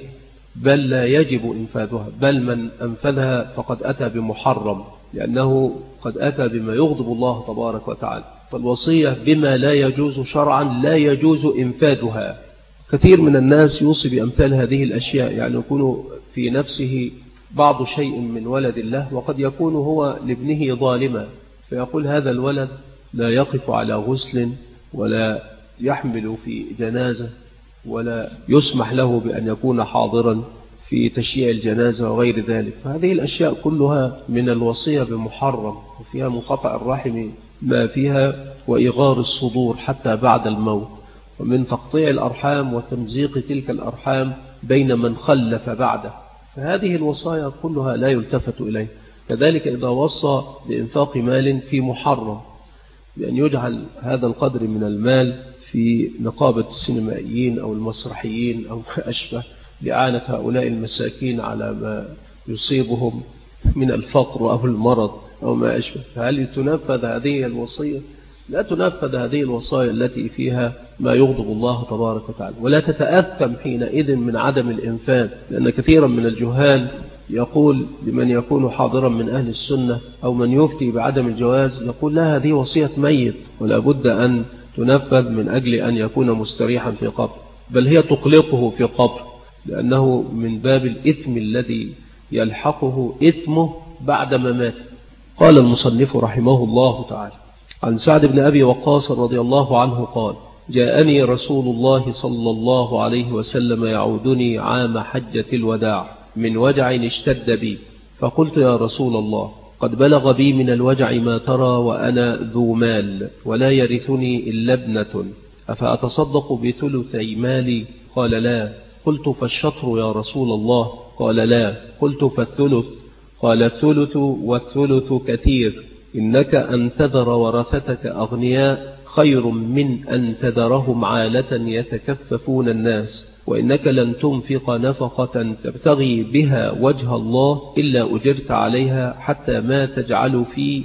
بل لا يجب إنفاذها، بل من أنفذها فقد أتى بمحرم، لأنه قد أتى بما يغضب الله تبارك وتعالى. فالوصية بما لا يجوز شرعا لا يجوز إنفاذها. كثير من الناس يوصي بأمثال هذه الأشياء، يعني يكون في نفسه بعض شيء من ولد الله وقد يكون هو لابنه ظالما، فيقول هذا الولد لا يقف على غسل ولا يحمل في جنازة ولا يسمح له بأن يكون حاضرا في تشييع الجنازة وغير ذلك. فهذه الأشياء كلها من الوصية بمحرم، وفيها منقطع الرحم ما فيها وإغار الصدور حتى بعد الموت، ومن تقطيع الأرحام وتمزيق تلك الأرحام بين من خلف بعده. فهذه الوصايا كلها لا يلتفت إليه. كذلك إذا وصى بإنفاق مال في محرم، بأن يجعل هذا القدر من المال في نقابة السينمائيين أو المسرحيين أو ما أشبه لإعانة هؤلاء المساكين على ما يصيبهم من الفقر أو المرض أو ما أشبه، فهل تنفذ هذه الوصية؟ لا تنفذ هذه الوصايا التي فيها ما يغضب الله تبارك وتعالى، ولا تتأثم حينئذ من عدم الإنفاذ، لأن كثيرا من الجهال يقول لمن يكون حاضرا من أهل السنة أو من يفتي بعدم الجواز، يقول لا هذه وصية ميت ولا بد أن تنفذ من أجل أن يكون مستريحا في قبر، بل هي تقلقه في قبر، لأنه من باب الإثم الذي يلحقه إثمه بعد مماته. قال المصنف رحمه الله تعالى: عن سعد بن أبي وقاص رضي الله عنه قال: جاءني رسول الله صلى الله عليه وسلم يعودني عام حجة الوداع من وجع اشتد بي، فقلت يا رسول الله قد بلغ بي من الوجع ما ترى وأنا ذو مال ولا يرثني إلا ابنة، أفأتصدق بثلثي مالي؟ قال لا. قلت فالشطر يا رسول الله؟ قال لا. قلت فالثلث؟ قال الثلث والثلث كثير، إنك أن تذر ورثتك أغنياء خير من أن تذرهم عالة يتكففون الناس، وإنك لن تنفق نفقة تبتغي بها وجه الله إلا أجرت عليها حتى ما تجعل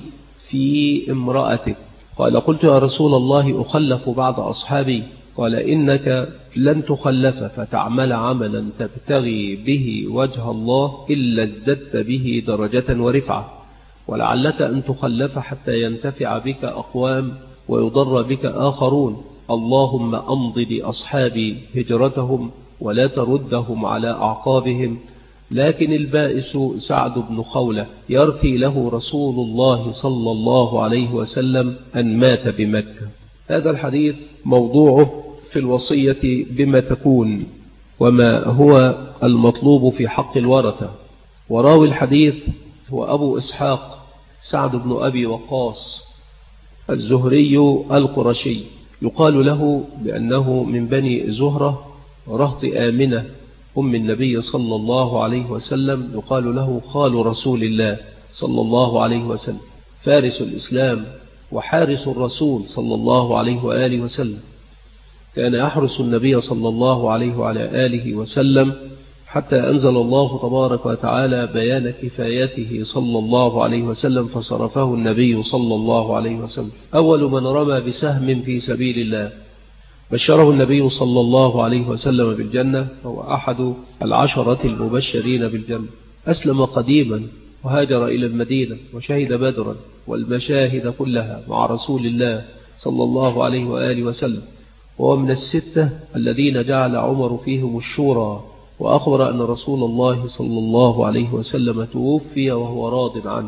في امرأتك. قال قلت يا رسول الله أخلف بعض أصحابي؟ قال إنك لن تخلف فتعمل عملا تبتغي به وجه الله إلا ازددت به درجة ورفعة، ولعلك أن تخلف حتى ينتفع بك أقوام ويضر بك آخرون. اللهم أمض لأصحابي هجرتهم ولا تردهم على أعقابهم. لكن البائس سعد بن خولة يرثي له رسول الله صلى الله عليه وسلم أن مات بمكة. هذا الحديث موضوعه في الوصية بما تكون وما هو المطلوب في حق الورثة. وراوي الحديث هو أبو إسحاق سعد بن أبي وقاص الزهري القرشي، يقال له بأنه من بني زهرة رهط آمنة أم النبي صلى الله عليه وسلم، يقال له خال رسول الله صلى الله عليه وسلم، فارس الإسلام وحارس الرسول صلى الله عليه وآله وسلم. كان يحرس النبي صلى الله عليه وعلى آله وسلم حتى أنزل الله تبارك وتعالى بيان كفايته صلى الله عليه وسلم، فصرفه النبي صلى الله عليه وسلم. أول من رمى بسهم في سبيل الله بشره النبي صلى الله عليه وسلم بالجنة، هو أحد العشرة المبشرين بالجنة. أسلم قديما وهاجر إلى المدينة وشهد بدرا والمشاهد كلها مع رسول الله صلى الله عليه وآله وسلم، وهو من الستة الذين جعل عمر فيهم الشورى، وأخبر أن رسول الله صلى الله عليه وسلم توفي وهو راض عنه.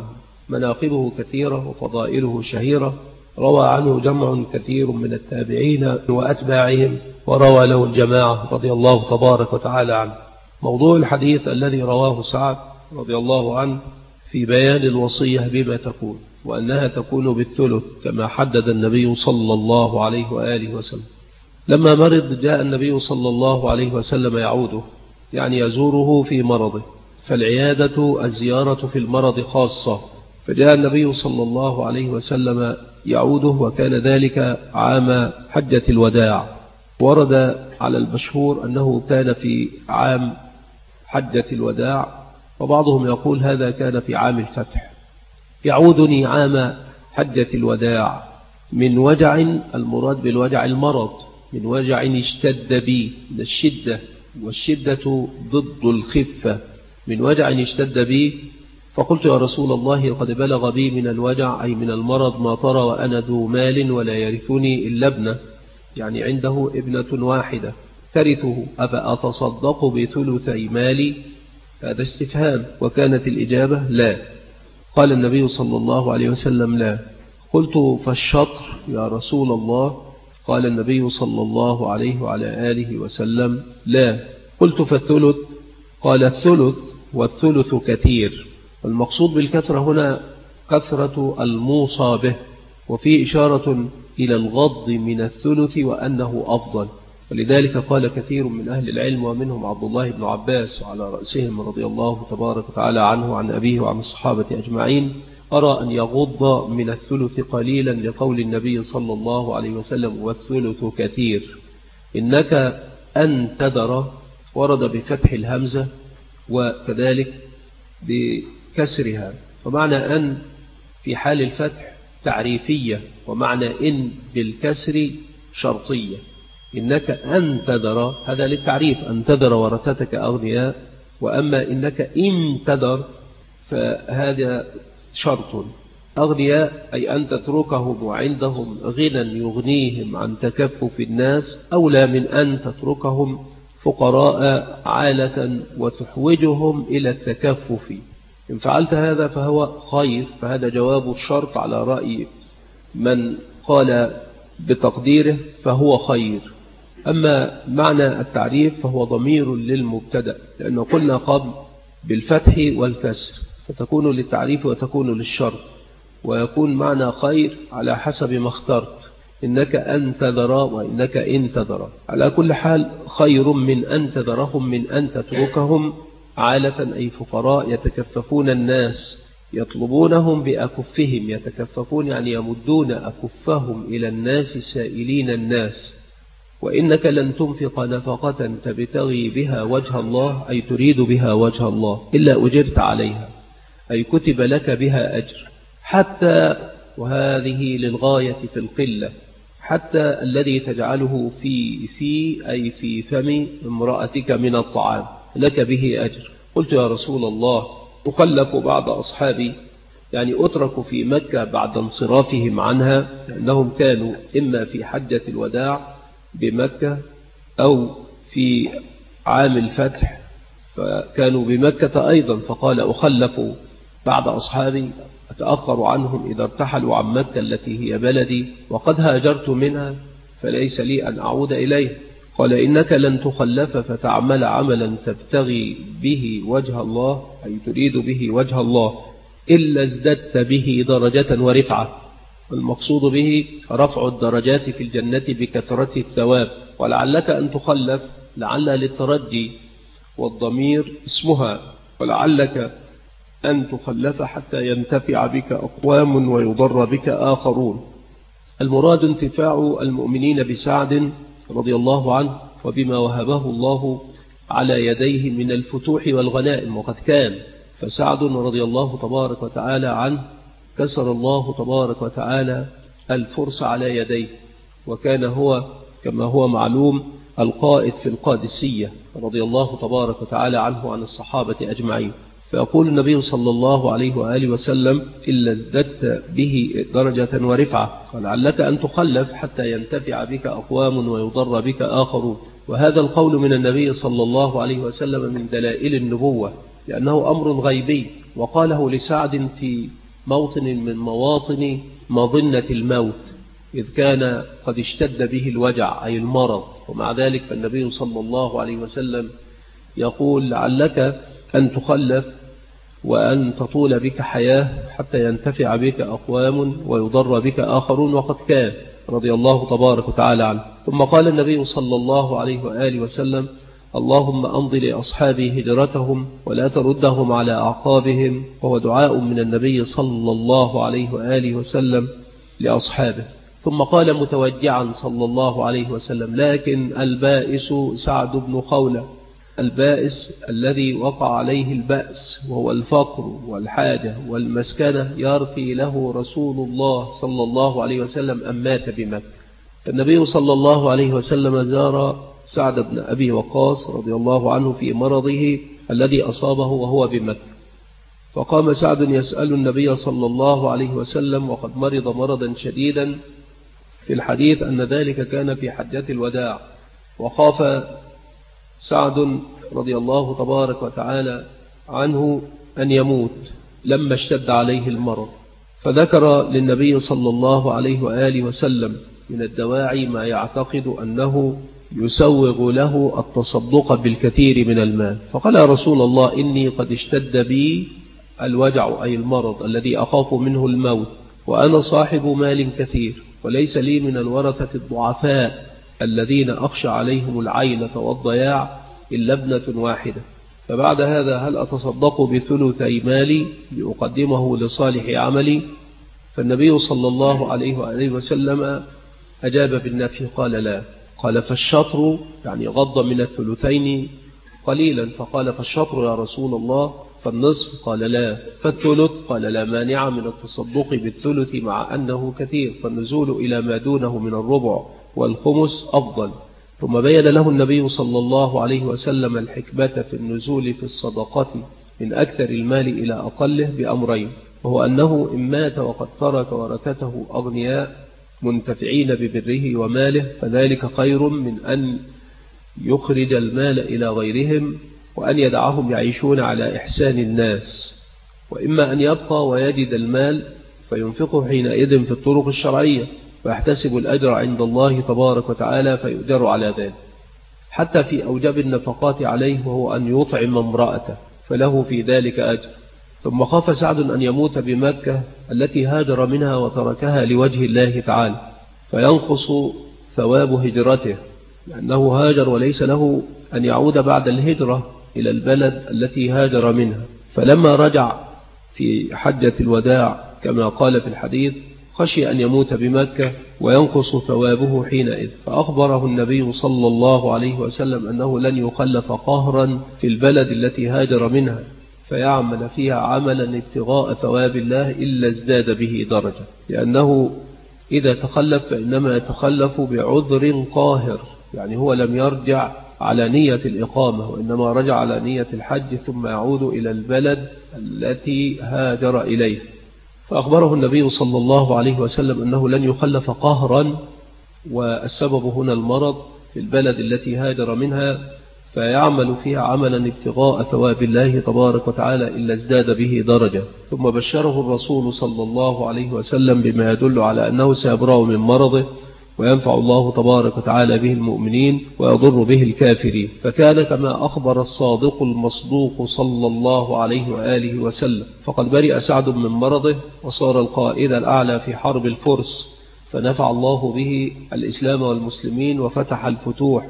مناقبه كثيرة وفضائله شهيرة، روى عنه جمع كثير من التابعين وأتباعهم، وروى له الجماعة رضي الله تبارك وتعالى عنه. موضوع الحديث الذي رواه سعد رضي الله عنه في بيان الوصية بما تكون، وأنها تكون بالثلث كما حدد النبي صلى الله عليه وآله وسلم. لما مرض جاء النبي صلى الله عليه وسلم يعوده، يعني يزوره في مرضه، فالعيادة الزيارة في المرض خاصة، فجاء النبي صلى الله عليه وسلم يعوده، وكان ذلك عام حجة الوداع. ورد على المشهور أنه كان في عام حجة الوداع، وبعضهم يقول هذا كان في عام الفتح. يعودني عام حجة الوداع من وجع، المراد بالوجع المرض، من وجع اشتد بي، من الشدة، والشدة ضد الخفة، من وجع اشتد بي. فقلت يا رسول الله قد بلغ بي من الوجع أي من المرض ما ترى وأنا ذو مال ولا يرثني إلا ابنة، يعني عنده ابنة واحدة ترثه، أفأتصدق بثلثي مالي؟ هذا استفهام، وكانت الإجابة لا. قال النبي صلى الله عليه وسلم لا. قلت فالشطر يا رسول الله؟ قال النبي صلى الله عليه وعلى آله وسلم لا. قلت فالثلث؟ قال الثلث، والثلث كثير. المقصود بالكثرة هنا كثرة الموصى به، وفي إشارة إلى الغض من الثلث وأنه أفضل. ولذلك قال كثير من أهل العلم ومنهم عبد الله بن عباس وعلى رأسهم رضي الله تبارك وتعالى عنه وعن أبيه وعن الصحابة أجمعين، أرى أن يغض من الثلث قليلا لقول النبي صلى الله عليه وسلم والثلث كثير. إنك أن تذر ورد بفتح الهمزة وكذلك بكسرها، ومعنى أن في حال الفتح تعريفية، ومعنى إن بالكسر شرطية. إنك أن تذر هذا للتعريف، أن تذر ورثتك أغنياء، وأما إنك إن تذر فهذا شرط. أغنياء أي أن تتركهم وعندهم غنى يغنيهم عن تكفف الناس، أولى من أن تتركهم فقراء عالة وتحوجهم إلى التكفف. إن فعلت هذا فهو خير، فهذا جواب الشرط على رأي من قال بتقديره فهو خير. أما معنى التعريف فهو ضمير للمبتدأ، لأنه قلنا قبل بالفتح والكسر، فتكون للتعريف وتكون للشرط، ويكون معنى خير على حسب ما اخترت، إنك أن تذر وإنك إن تذر. على كل حال خير من أن تذرهم من أن تتركهم عالة أي فقراء يتكففون الناس، يطلبونهم بأكفهم، يتكففون يعني يمدون أكفهم إلى الناس سائلين الناس. وإنك لن تنفق نفقة تبتغي بها وجه الله أي تريد بها وجه الله إلا أجرت عليها، أي كتب لك بها أجر، حتى، وهذه للغاية في القلة، حتى الذي تجعله أي في فم امرأتك من الطعام لك به أجر. قلت يا رسول الله أخلف بعض أصحابي، يعني أترك في مكة بعد انصرافهم عنها، لأنهم كانوا إما في حجة الوداع بمكة أو في عام الفتح فكانوا بمكة أيضا، فقال أخلف بعد أصحابي أتأخر عنهم إذا ارتحلوا عن مكة التي هي بلدي وقد هاجرت منها، فليس لي أن أعود إليه. قال إنك لن تخلف فتعمل عملا تبتغي به وجه الله أي تريد به وجه الله إلا ازددت به درجة ورفعة. المقصود به رفع الدرجات في الجنة بكثرة الثواب. ولعلك أن تخلف، لعل للترجي والضمير اسمها، ولعلك أن تخلف حتى ينتفع بك أقوام ويضر بك آخرون. المراد انتفاع المؤمنين بسعد رضي الله عنه وبما وهبه الله على يديه من الفتوح والغنائم، وقد كان فسعد رضي الله تبارك وتعالى عنه كسر الله تبارك وتعالى الفرس على يديه، وكان هو كما هو معلوم القائد في القادسية رضي الله تبارك وتعالى عنه عن الصحابة أجمعين. فيقول النبي صلى الله عليه وآله وسلم إلا ازددت به درجة ورفعة، ولعلك أن تخلف حتى ينتفع بك أقوام ويضر بك آخرون. وهذا القول من النبي صلى الله عليه وسلم من دلائل النبوة، لأنه أمر غيبي، وقاله لسعد في موطن من مواطن مظنة الموت، إذ كان قد اشتد به الوجع أي المرض. ومع ذلك فالنبي صلى الله عليه وسلم يقول لعلك أن تخلف وأن تطول بك حياة حتى ينتفع بك أقوام ويضر بك آخرون، وقد كان رضي الله تبارك وتعالى عنه. ثم قال النبي صلى الله عليه وآله وسلم: اللهم أمض لأصحابي هجرتهم ولا تردهم على أعقابهم، وهو دعاء من النبي صلى الله عليه وآله وسلم لأصحابه. ثم قال متوجعا صلى الله عليه وسلم: لكن البائس سعد بن خولة، البائس الذي وقع عليه البأس وهو الفقر والحاجة والمسكنة، يرثي له رسول الله صلى الله عليه وسلم أن مات بمكة. فالنبي صلى الله عليه وسلم زار سعد بن أبي وقاص رضي الله عنه في مرضه الذي أصابه وهو بمكة، فقام سعد يسأل النبي صلى الله عليه وسلم وقد مرض مرضا شديدا. في الحديث أن ذلك كان في حجة الوداع، وخاف سعد رضي الله تبارك وتعالى عنه أن يموت لما اشتد عليه المرض، فذكر للنبي صلى الله عليه وآله وسلم من الدواعي ما يعتقد أنه يسوغ له التصدق بالكثير من المال. فقال: يا رسول الله، إني قد اشتد بي الوجع أي المرض الذي أخاف منه الموت، وأنا صاحب مال كثير، وليس لي من الورثة الضعفاء الذين أخشى عليهم العينة والضياع إلا ابنة واحدة، فبعد هذا هل أتصدق بثلثي مالي لأقدمه لصالح عملي؟ فالنبي صلى الله عليه وآله وسلم أجاب بالنفي، قال: لا. قال: فالشطر، يعني غض من الثلثين قليلا. فقال: فالشطر يا رسول الله؟ فالنصف؟ قال: لا. فالثلث؟ قال: لا مانع من التصدق بالثلث مع أنه كثير، فالنزول إلى ما دونه من الربع والخمس أفضل. ثم بين له النبي صلى الله عليه وسلم الحكمة في النزول في الصدقة من أكثر المال إلى أقله بأمرين، وهو أنه إن مات وقد ترك ورثته أغنياء منتفعين ببره وماله فذلك خير من أن يخرج المال إلى غيرهم وأن يدعهم يعيشون على إحسان الناس، وإما أن يبقى ويجد المال فينفقه حينئذ في الطرق الشرعية ويحتسب الأجر عند الله تبارك وتعالى فيؤجر على ذلك، حتى في أوجب النفقات عليه وهو أن يطعم امرأته فله في ذلك أجر. ثم خاف سعد أن يموت بمكة التي هاجر منها وتركها لوجه الله تعالى فينقص ثواب هجرته، لأنه هاجر وليس له أن يعود بعد الهجرة إلى البلد التي هاجر منها. فلما رجع في حجة الوداع كما قال في الحديث خشي أن يموت بمكة وينقص ثوابه حينئذ، فأخبره النبي صلى الله عليه وسلم أنه لن يخلف قهرا في البلد التي هاجر منها فيعمل فيها عملا ابتغاء ثواب الله إلا ازداد به درجة، لأنه إذا تخلف فإنما يتخلف بعذر قاهر، يعني هو لم يرجع على نية الإقامة وإنما رجع على نية الحج ثم يعود إلى البلد التي هاجر إليه. فأخبره النبي صلى الله عليه وسلم أنه لن يخلف قهرا، والسبب هنا المرض في البلد التي هاجر منها فيعمل فيها عملا ابتغاء ثواب الله تبارك وتعالى إلا ازداد به درجة. ثم بشره الرسول صلى الله عليه وسلم بما يدل على أنه سيبرأ من مرضه وينفع الله تبارك وتعالى به المؤمنين ويضر به الكافرين، فكان كما أخبر الصادق المصدوق صلى الله عليه وآله وسلم، فقد برئ سعد من مرضه وصار القائد الأعلى في حرب الفرس، فنفع الله به الإسلام والمسلمين وفتح الفتوح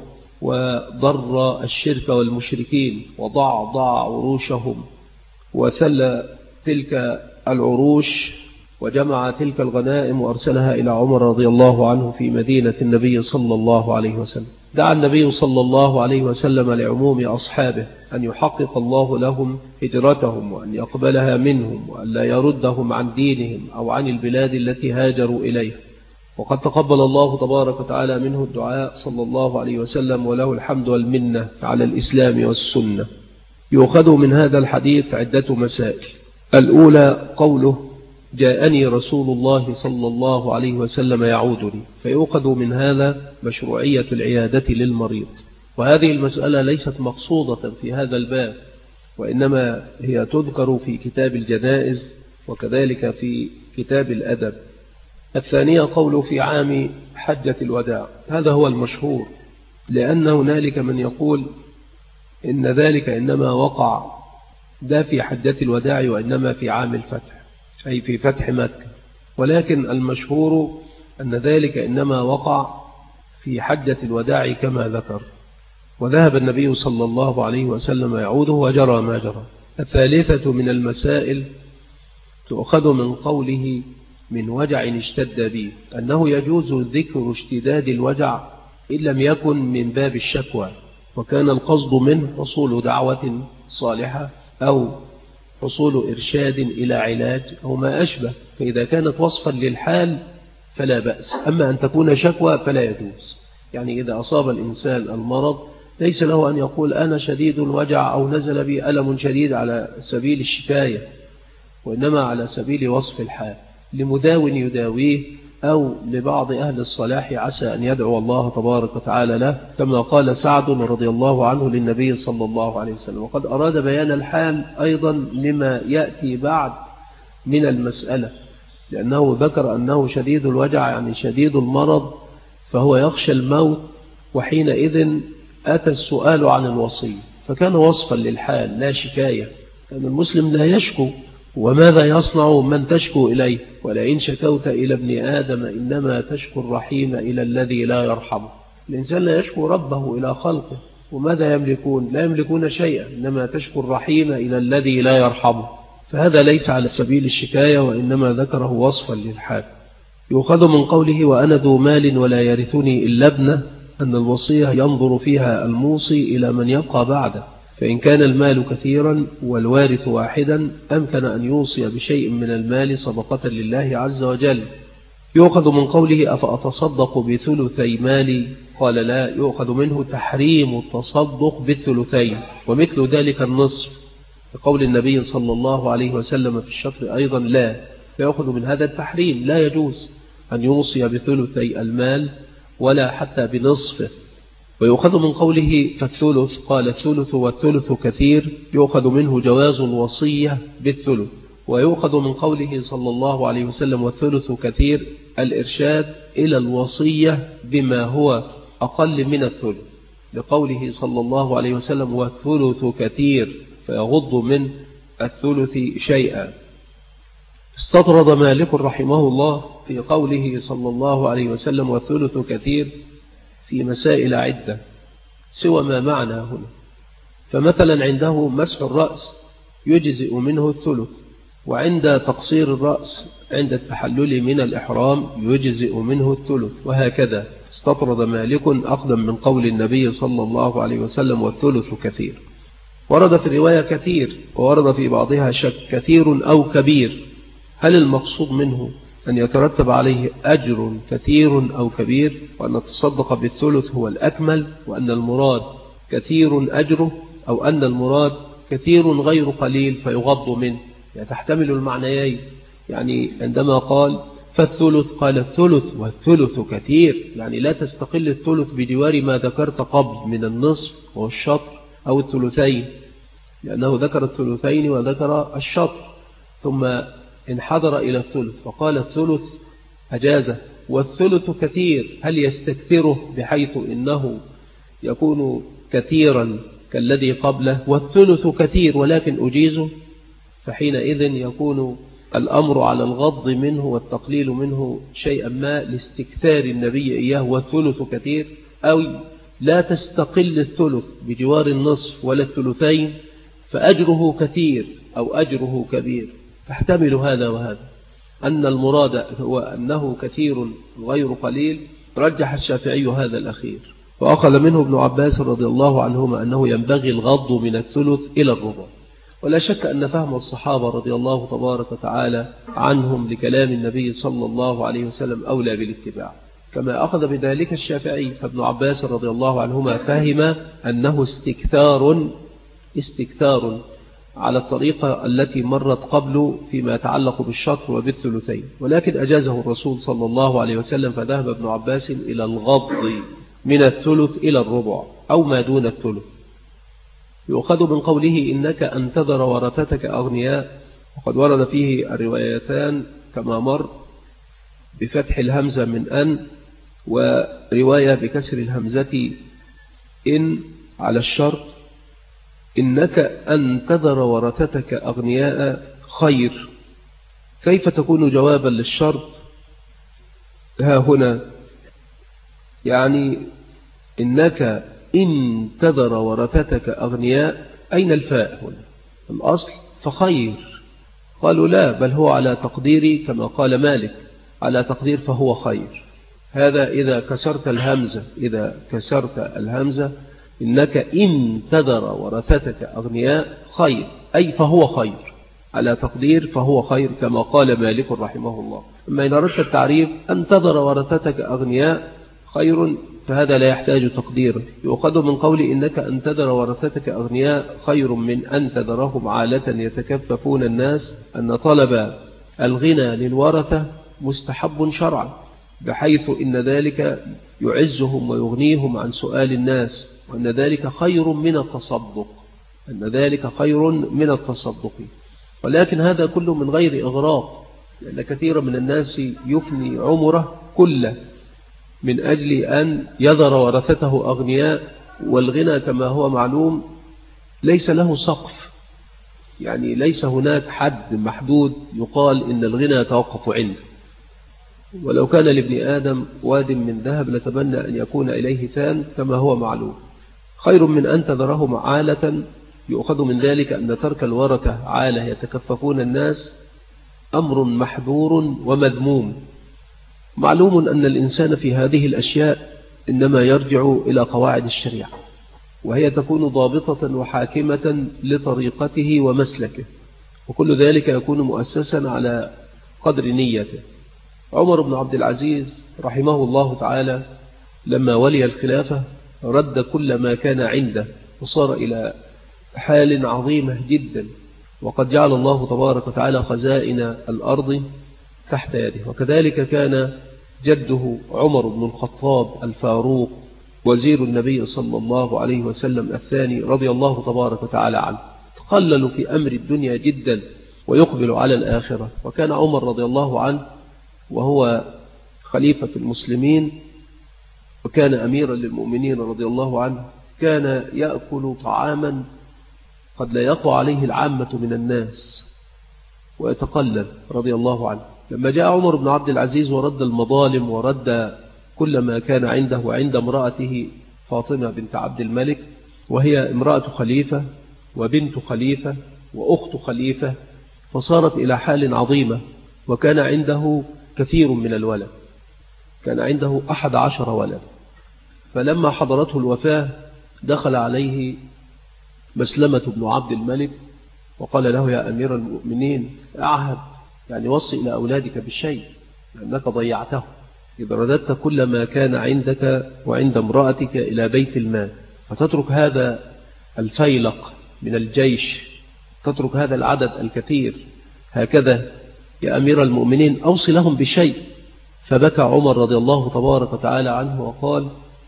وضر الشرك والمشركين وضعضع عروشهم وسل تلك العروش وجمع تلك الغنائم وأرسلها إلى عمر رضي الله عنه في مدينة النبي صلى الله عليه وسلم. دعا النبي صلى الله عليه وسلم لعموم أصحابه أن يحقق الله لهم هجرتهم وأن يقبلها منهم وأن لا يردهم عن دينهم أو عن البلاد التي هاجروا إليها، وقد تقبل الله تبارك وتعالى منه الدعاء صلى الله عليه وسلم وله الحمد والمنة على الإسلام والسنة. يؤخذ من هذا الحديث عدة مسائل. الأولى قوله جاءني رسول الله صلى الله عليه وسلم يعودني، فيؤخذ من هذا مشروعية العيادة للمريض، وهذه المسألة ليست مقصودة في هذا الباب وإنما هي تذكر في كتاب الجنائز وكذلك في كتاب الأدب. الثانية قوله في عام حجة الوداع، هذا هو المشهور، لأن هنالك من يقول إن ذلك إنما وقع ده في حجة الوداع وإنما في عام الفتح، أي في فتح مكة، ولكن المشهور أن ذلك إنما وقع في حجة الوداع كما ذكر، وذهب النبي صلى الله عليه وسلم يعوده وجرى ما جرى. الثالثة من المسائل تؤخذ من قوله من وجع اشتد به، أنه يجوز ذكر اشتداد الوجع إن لم يكن من باب الشكوى، وكان القصد منه حصول دعوة صالحة أو حصول إرشاد إلى علاج أو ما أشبه، فإذا كانت وصفا للحال فلا بأس، أما أن تكون شكوى فلا يجوز. يعني إذا أصاب الإنسان المرض ليس له أن يقول أنا شديد الوجع أو نزل بي ألم شديد على سبيل الشكاية، وإنما على سبيل وصف الحال لمداو يداويه أو لبعض أهل الصلاح عسى أن يدعو الله تبارك وتعالى له، كما قال سعد رضي الله عنه للنبي صلى الله عليه وسلم. وقد أراد بيان الحال أيضا لما يأتي بعد من المسألة، لأنه ذكر أنه شديد الوجع يعني شديد المرض، فهو يخشى الموت، وحينئذ أتى السؤال عن الوصي، فكان وصفا للحال لا شكاية، أن المسلم لا يشكو، وماذا يصنع من تشكو إليه؟ ولئن شكوت إلى ابن آدم إنما تشكو الرحيم إلى الذي لا يرحمه. الإنسان لا يشكو ربه إلى خلقه، وماذا يملكون؟ لا يملكون شيئا، إنما تشكو الرحيم إلى الذي لا يرحمه، فهذا ليس على سبيل الشكاية، وإنما ذكره وصفا للحال. يؤخذ من قوله وأنا ذو مال ولا يرثني إلا ابنه، أن الوصية ينظر فيها الموصي إلى من يبقى بعده، فإن كان المال كثيرا والوارث واحدا أمكن أن يوصي بشيء من المال صدقة لله عز وجل. يؤخذ من قوله أفأتصدق بثلثي مالي؟ قال لا، يؤخذ منه تحريم التصدق بالثلثين، ومثل ذلك النصف، بقول النبي صلى الله عليه وسلم في الشطر أيضا لا، فيأخذ من هذا التحريم، لا يجوز أن يوصي بثلثي المال ولا حتى بنصفه. ويؤخذ من قوله فالثلث، قال الثلث والثلث كثير، يؤخذ منه جواز الوصية بالثلث. ويؤخذ من قوله صلى الله عليه وسلم والثلث كثير الإرشاد إلى الوصية بما هو أقل من الثلث، لقوله صلى الله عليه وسلم والثلث كثير، فيغض من الثلث شيئا. استطرد مالك رحمه الله في قوله صلى الله عليه وسلم والثلث كثير في مسائل عدة سوى ما معنى هنا، فمثلا عنده مسح الرأس يجزئ منه الثلث، وعند تقصير الرأس عند التحلل من الإحرام يجزئ منه الثلث، وهكذا. استطرد مالك أقدم من قول النبي صلى الله عليه وسلم والثلث كثير. ورد في الرواية كثير، وورد في بعضها شك كثير أو كبير، هل المقصود منه أن يترتب عليه أجر كثير أو كبير، وأن تصدق بالثلث هو الأكمل، وأن المراد كثير أجره، أو أن المراد كثير غير قليل فيغض منه؟ يعني تحتمل المعنيين. يعني عندما قال فالثلث، قال الثلث والثلث كثير، يعني لا تستقل الثلث بجوار ما ذكرت قبل من النصف والشطر أو الثلثين، لأنه ذكر الثلثين وذكر الشطر، ثم انحدر إلى الثلث فقال الثلث أجازه. والثلث كثير، هل يستكثره بحيث إنه يكون كثيرا كالذي قبله؟ والثلث كثير ولكن أجيزه، فحينئذ يكون الأمر على الغض منه والتقليل منه شيئا ما لاستكثار النبي إياه والثلث كثير، أو لا تستقل الثلث بجوار النصف ولا الثلثين فأجره كثير أو أجره كبير، تحتمل هذا وهذا. أن المراد هو أنه كثير غير قليل، رجح الشافعي هذا الأخير، وأخذ منه ابن عباس رضي الله عنهما أنه ينبغي الغض من الثلث إلى الربع. ولا شك أن فهم الصحابة رضي الله تبارك وتعالى عنهم لكلام النبي صلى الله عليه وسلم أولى بالاتباع، كما أخذ بذلك الشافعي، فابن عباس رضي الله عنهما فهم أنه استكثار على الطريقة التي مرت قبل فيما يتعلق بالشطر وبالثلثين، ولكن أجازه الرسول صلى الله عليه وسلم، فذهب ابن عباس إلى الغض من الثلث إلى الربع أو ما دون الثلث. يؤخذ من قوله إنك أن تذر ورثتك أغنياء، وقد ورد فيه الروايتان كما مر بفتح الهمزة من أن، ورواية بكسر الهمزة إن على الشرط: إنك أن تذر ورثتك أغنياء خير. كيف تكون جوابا للشرط ها هنا؟ يعني إنك إن تذر ورثتك أغنياء، أين الفاء هنا؟ الأصل فخير. قالوا لا، بل هو على تقديري كما قال مالك، على تقدير فهو خير. هذا إذا كسرت الهمزة، إذا كسرت الهمزة إنك إن تذر ورثتك أغنياء خير، أي فهو خير، على تقدير فهو خير كما قال مالك رحمه الله. أما إن أردت التعريف أن تذر ورثتك أغنياء خير، فهذا لا يحتاج تقدير. يؤخذ من قول إنك أن تذر ورثتك أغنياء خير من أن تذرهم عالة يتكففون الناس، أن طلب الغنى للورثة مستحب شرعا، بحيث إن ذلك يعزهم ويغنيهم عن سؤال الناس، وأن ذلك خير من التصدق، أن ذلك خير من التصدق. ولكن هذا كله من غير إغراق، لأن كثير من الناس يفني عمره كله من أجل أن يذر ورثته أغنياء، والغنى كما هو معلوم ليس له سقف، يعني ليس هناك حد محدود يقال إن الغنى يتوقف عنده. ولو كان لابن آدم واد من ذهب لتمنى أن يكون إليه ثان كما هو معلوم. خير من أن تذرهم عالة، يؤخذ من ذلك أن ترك الورثة عالة يتكففون الناس أمر محذور ومذموم. معلوم أن الإنسان في هذه الأشياء إنما يرجع إلى قواعد الشريعة، وهي تكون ضابطة وحاكمة لطريقته ومسلكه، وكل ذلك يكون مؤسسا على قدر نيته. عمر بن عبد العزيز رحمه الله تعالى لما ولي الخلافة رد كل ما كان عنده، وصار إلى حال عظيمة جدا، وقد جعل الله تبارك وتعالى خزائن الأرض تحت يده. وكذلك كان جده عمر بن الخطاب الفاروق وزير النبي صلى الله عليه وسلم الثاني رضي الله تبارك وتعالى عنه، تقلل في أمر الدنيا جدا ويقبل على الآخرة. وكان عمر رضي الله عنه وهو خليفة المسلمين وكان أميرا للمؤمنين رضي الله عنه، كان يأكل طعاما قد لا يقوى عليه العامة من الناس ويتقلل رضي الله عنه. لما جاء عمر بن عبد العزيز ورد المظالم ورد كل ما كان عنده وعند امرأته فاطمة بنت عبد الملك، وهي امرأة خليفة وبنت خليفة وأخت خليفة، فصارت إلى حال عظيمة. وكان عنده كثير من الولد، كان عنده 11 ولد. فلما حضرته الوفاة دخل عليه مسلمة بن عبد الملك وقال له: يا أمير المؤمنين، أعهد، يعني وصي إلى أولادك بالشيء لأنك ضيعته، إذا رددت كل ما كان عندك وعند امرأتك إلى بيت المال، فتترك هذا الفيلق من الجيش، تترك هذا العدد الكثير، هكذا يا أمير المؤمنين أوصي لهم بشيء. فبكى عمر رضي الله تبارك وتعالى عنه وقال: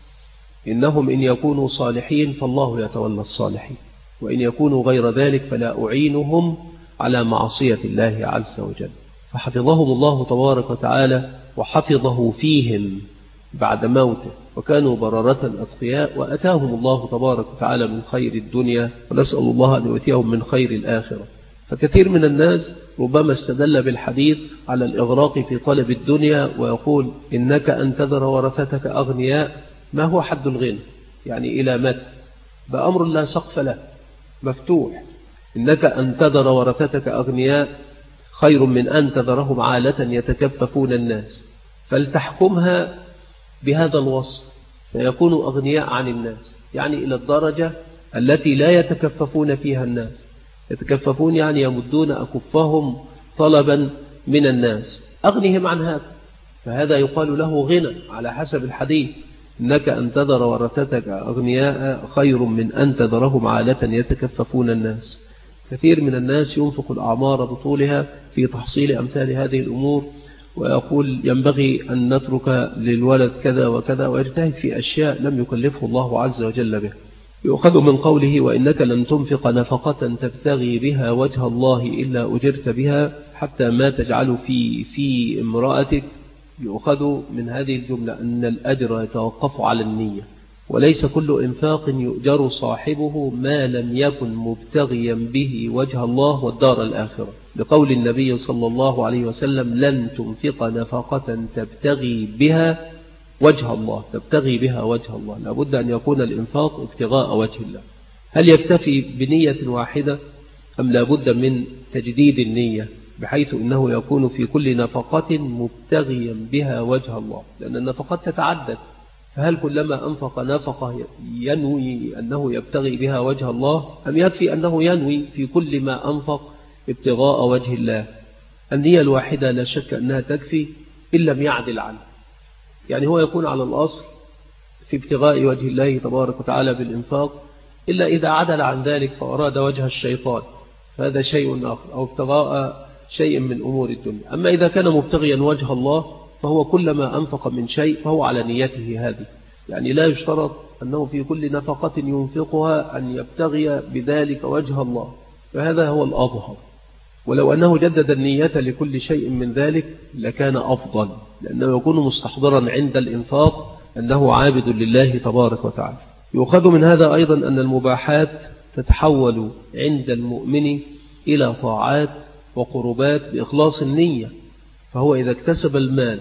إنهم إن يكونوا صالحين فالله يتولى الصالحين، وإن يكونوا غير ذلك فلا أعينهم على معصية الله عز وجل. فحفظهم الله تبارك وتعالى وحفظه فيهم بعد موته، وكانوا بررة أتقياء، وأتاهم الله تبارك وتعالى من خير الدنيا، ونسأل الله أن يؤتيهم من خير الآخرة. فكثير من الناس ربما استدل بالحديث على الإغراق في طلب الدنيا ويقول: إنك أن تذر ورثتك أغنياء. ما هو حد الغنى؟ يعني إلى متى؟ بأمر لا سقف له، مفتوح. إنك أن تذر ورثتك أغنياء خير من أن تذرهم عالة يتكففون الناس، فلتحكمها بهذا الوصف فيكونوا أغنياء عن الناس، يعني إلى الدرجة التي لا يتكففون فيها الناس. يتكففون يعني يمدون أكفهم طلبا من الناس، أغنهم عن هذا، فهذا يقال له غنى على حسب الحديث: إنك أن تذر ورثتك أغنياء خير من أن تذرهم عالة يتكففون الناس. كثير من الناس ينفق الأعمار بطولها في تحصيل أمثال هذه الأمور، ويقول ينبغي أن نترك للولد كذا وكذا، ويجتهد في أشياء لم يكلفه الله عز وجل به. يؤخذ من قوله وإنك لن تنفق نفقة تبتغي بها وجه الله إلا أجرت بها حتى ما تجعل في امرأتك. يؤخذ من هذه الجملة أن الأجر يتوقف على النية، وليس كل إنفاق يؤجر صاحبه ما لم يكن مبتغيا به وجه الله والدار الآخرة، لقول النبي صلى الله عليه وسلم لن تنفق نفقة تبتغي بها وجه الله، تبتغي بها وجه الله، لابد أن يكون الإنفاق ابتغاء وجه الله. هل يكتفي بنية واحدة أم لابد من تجديد النية بحيث أنه يكون في كل نفقة مبتغيا بها وجه الله؟ لأن النفقات تتعدد، فهل كلما أنفق نفقة ينوي أنه يبتغي بها وجه الله، أم يكفي أنه ينوي في كل ما أنفق ابتغاء وجه الله؟ النية الواحدة لا شك أنها تكفي إن لم يعدل عنه، يعني هو يكون على الأصل في ابتغاء وجه الله تبارك وتعالى بالإنفاق، إلا إذا عدل عن ذلك فأراد وجه الشيطان فهذا شيء آخر، أو ابتغاء شيء من أمور الدنيا. أما إذا كان مبتغيا وجه الله فهو كلما أنفق من شيء فهو على نيته هذه، يعني لا يشترط أنه في كل نفقة ينفقها أن يبتغي بذلك وجه الله، فهذا هو الأظهر. ولو أنه جدد النية لكل شيء من ذلك لكان أفضل، لأنه يكون مستحضرا عند الإنفاق أنه عابد لله تبارك وتعالى. يؤخذ من هذا أيضا أن المباحات تتحول عند المؤمن إلى طاعات وقربات بإخلاص النية، فهو إذا اكتسب المال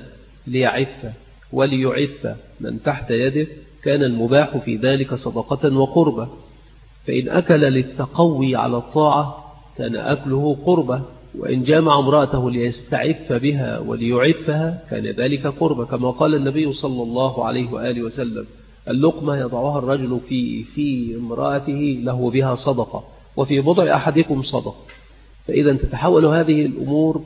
ليعف وليعف من تحت يده كان المباح في ذلك صدقة وقربة، فإن أكل للتقوي على الطاعة كان أكله قربة، وإن جامع امرأته ليستعف بها وليعفها كان ذلك قربة، كما قال النبي صلى الله عليه وآله وسلم اللقمة يضعها الرجل في امرأته له بها صدقة، وفي بضع أحدكم صدقة. فإذا تتحول هذه الأمور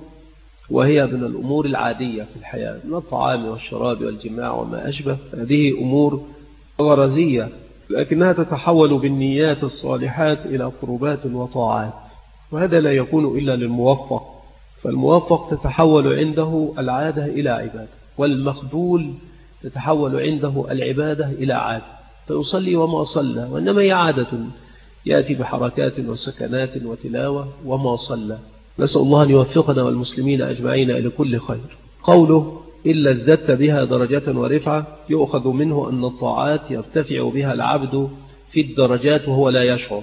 وهي من الأمور العادية في الحياة من الطعام والشراب والجماع وما أشبه، هذه أمور غرزية، لكنها تتحول بالنيات الصالحات إلى قربات وطاعات، وهذا لا يكون إلا للموفق، فالموفق تتحول عنده العادة إلى عبادة، والمخذول تتحول عنده العبادة إلى عادة، فيصلي وما صلى، وإنما هي عادة يأتي بحركات وسكنات وتلاوة وما صلى. نسأل الله أن يوفقنا والمسلمين أجمعين إلى كل خير. قوله إلا ازددت بها درجة ورفعة، يؤخذ منه أن الطاعات يرتفع بها العبد في الدرجات وهو لا يشعر،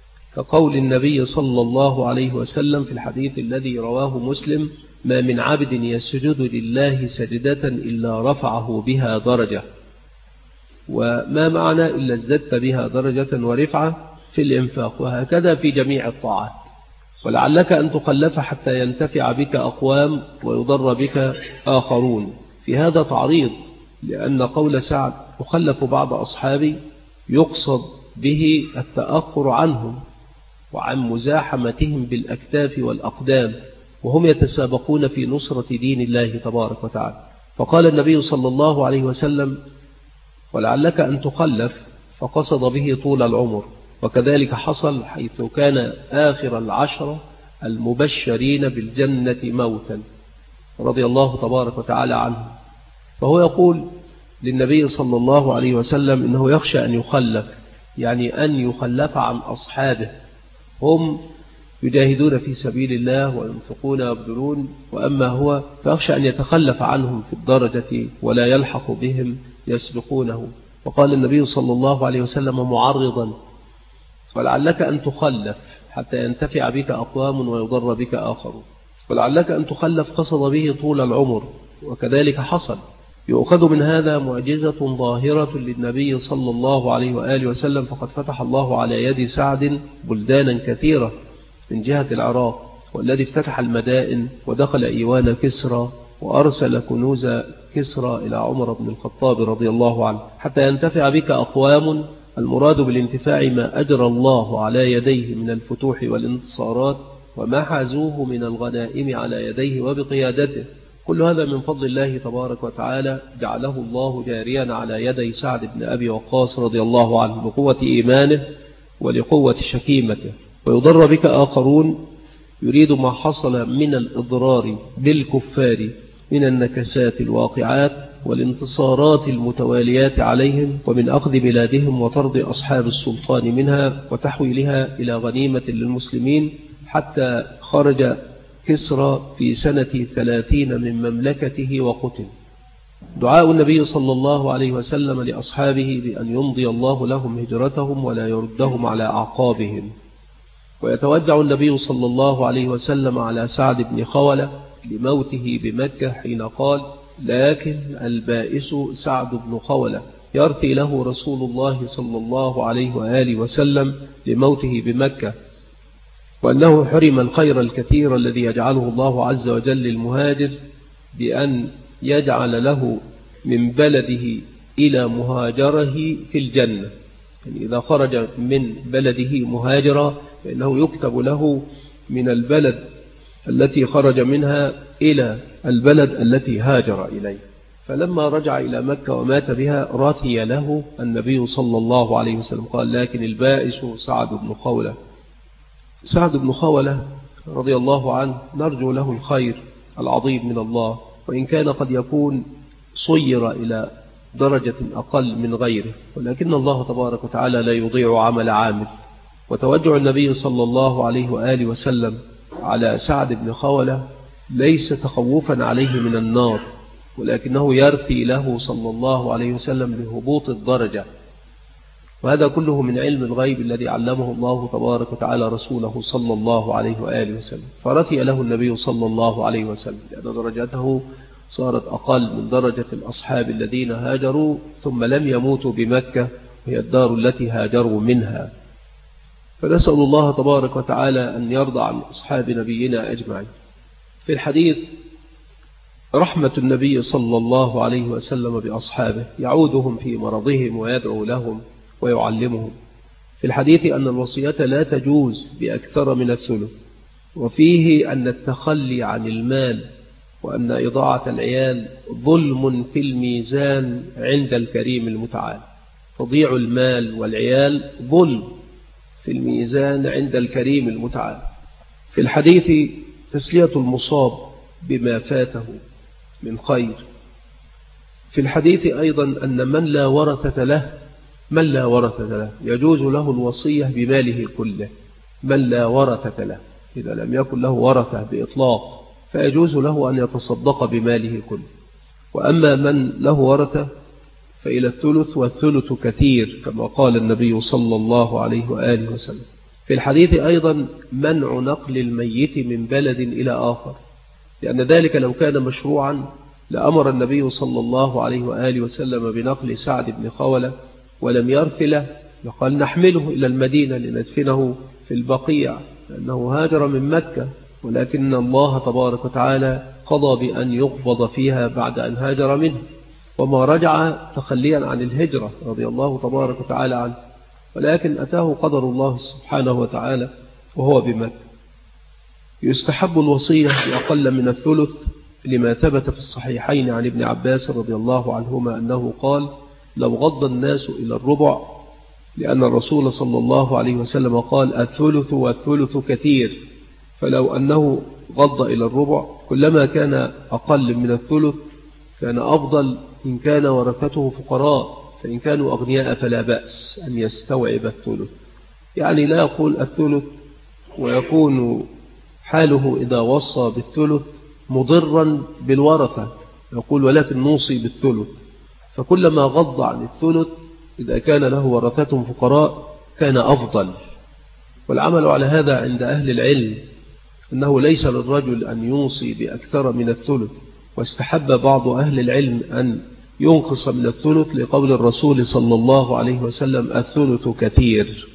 كقول النبي صلى الله عليه وسلم في الحديث الذي رواه مسلم ما من عبد يسجد لله سجدة إلا رفعه بها درجة. وما معنى إلا ازددت بها درجة ورفعة في الإنفاق، وهكذا في جميع الطاعات. ولعلك أن تخلف حتى ينتفع بك أقوام ويضر بك آخرون، في هذا تعريض، لأن قول سعد يخلف بعض أصحابي يقصد به التأخر عنهم وعن مزاحمتهم بالأكتاف والأقدام، وهم يتسابقون في نصرة دين الله تبارك وتعالى. فقال النبي صلى الله عليه وسلم ولعلك أن تخلف، فقصد به طول العمر، وكذلك حصل حيث كان آخر العشرة المبشرين بالجنة موتا رضي الله تبارك وتعالى عنه، فهو يقول للنبي صلى الله عليه وسلم إنه يخشى أن يخلف، يعني أن يخلف عن أصحابه، هم يجاهدون في سبيل الله وينفقون ويبذلون، وأما هو فيخشى أن يتخلف عنهم في الدرجة ولا يلحق بهم يسبقونه. وقال النبي صلى الله عليه وسلم معرضا ولعلك أن تخلف حتى ينتفع بك أقوام ويضر بك آخرون، ولعلك أن تخلف قصد به طول العمر، وكذلك حصل. يؤخذ من هذا معجزة ظاهرة للنبي صلى الله عليه وآله وسلم، فقد فتح الله على يد سعد بلدانا كثيرة من جهة العراق، والذي افتتح المدائن ودخل إيوان كسرى وأرسل كنوز كسرى إلى عمر بن الخطاب رضي الله عنه حتى ينتفع بك أقوام. المراد بالانتفاع ما أجرى الله على يديه من الفتوح والانتصارات وما حازوه من الغنائم على يديه وبقيادته، كل هذا من فضل الله تبارك وتعالى جعله الله جاريا على يدي سعد بن أبي وقاص رضي الله عنه بقوة إيمانه ولقوة شكيمته. ويضر بك آخرون يريد ما حصل من الإضرار بالكفار من النكسات الواقعات والانتصارات المتواليات عليهم ومن أخذ بلادهم وطرد أصحاب السلطان منها وتحويلها إلى غنيمة للمسلمين، حتى خرج كسرى في سنة 30 من مملكته وقتل. دعاء النبي صلى الله عليه وسلم لأصحابه بأن يمضي الله لهم هجرتهم ولا يردهم على أعقابهم. ويتوجع النبي صلى الله عليه وسلم على سعد بن خولة لموته بمكة حين قال: لكن البائس سعد بن خولة، يرثي له رسول الله صلى الله عليه وآله وسلم لموته بمكة، وأنه حرم الخير الكثير الذي يجعله الله عز وجل للمهاجر بأن يجعل له من بلده إلى مهاجره في الجنة. يعني إذا خرج من بلده مهاجرا فإنه يكتب له من البلد التي خرج منها إلى البلد التي هاجر إليه. فلما رجع إلى مكة ومات بها رثي له النبي صلى الله عليه وسلم، قال: لكن البائس سعد بن خولة. سعد بن خولة رضي الله عنه نرجو له الخير العظيم من الله، وإن كان قد يكون صير إلى درجة أقل من غيره، ولكن الله تبارك وتعالى لا يضيع عمل عامل. وتوجع النبي صلى الله عليه وآله وسلم على سعد بن خولة ليس تخوفا عليه من النار، ولكنه يرثي له صلى الله عليه وسلم لهبوط الدرجة. وهذا كله من علم الغيب الذي علمه الله تبارك وتعالى رسوله صلى الله عليه وآله وسلم، فرثي له النبي صلى الله عليه وسلم لأن درجته صارت أقل من درجة الأصحاب الذين هاجروا ثم لم يموتوا بمكة، وهي الدار التي هاجروا منها. فنسأل الله تبارك وتعالى أن يرضى عن أصحاب نبينا أجمعين. في الحديث رحمة النبي صلى الله عليه وسلم بأصحابه، يعودهم في مرضهم ويدعو لهم ويعلمهم. في الحديث أن الوصية لا تجوز بأكثر من الثلث، وفيه أن التخلي عن المال وأن إضاعة العيال ظلم في الميزان عند الكريم المتعال. تضيع المال والعيال ظلم في الميزان عند الكريم المتعال. في الحديث تسلية المصاب بما فاته من خير. في الحديث أيضا أن من لا ورثة له يجوز له الوصية بماله كله. من لا ورثة له، إذا لم يكن له ورثة بإطلاق فيجوز له أن يتصدق بماله كله. وأما من له ورثة فإلى الثلث، والثلث كثير كما قال النبي صلى الله عليه وآله وسلم. في الحديث أيضا منع نقل الميت من بلد إلى آخر، لأن ذلك لو كان مشروعا لأمر النبي صلى الله عليه وآله وسلم بنقل سعد بن خولة ولم يرث له، وقال: نحمله إلى المدينة لندفنه في البقيع، لأنه هاجر من مكة، ولكن الله تبارك وتعالى قضى بأن يقبض فيها بعد أن هاجر منه، وما رجع تخليا عن الهجرة رضي الله تبارك وتعالى عنه، ولكن أتاه قدر الله سبحانه وتعالى وهو بمكة. يستحب الوصية بأقل من الثلث لما ثبت في الصحيحين عن ابن عباس رضي الله عنهما أنه قال: لو غض الناس إلى الربع، لأن الرسول صلى الله عليه وسلم قال: الثلث والثلث كثير، فلو أنه غض إلى الربع كلما كان أقل من الثلث كان أفضل إن كان ورثته فقراء، فإن كانوا أغنياء فلا بأس أن يستوعب الثلث. يعني لا يقول الثلث ويكون حاله إذا وصى بالثلث مضرا بالورثة، يقول: ولكن نوصي بالثلث. فكلما غض عن الثلث إذا كان له ورثة فقراء كان أفضل. والعمل على هذا عند أهل العلم أنه ليس للرجل أن يوصي بأكثر من الثلث، واستحب بعض أهل العلم أن ينقص من الثلث لقول الرسول صلى الله عليه وسلم: الثلث كثير.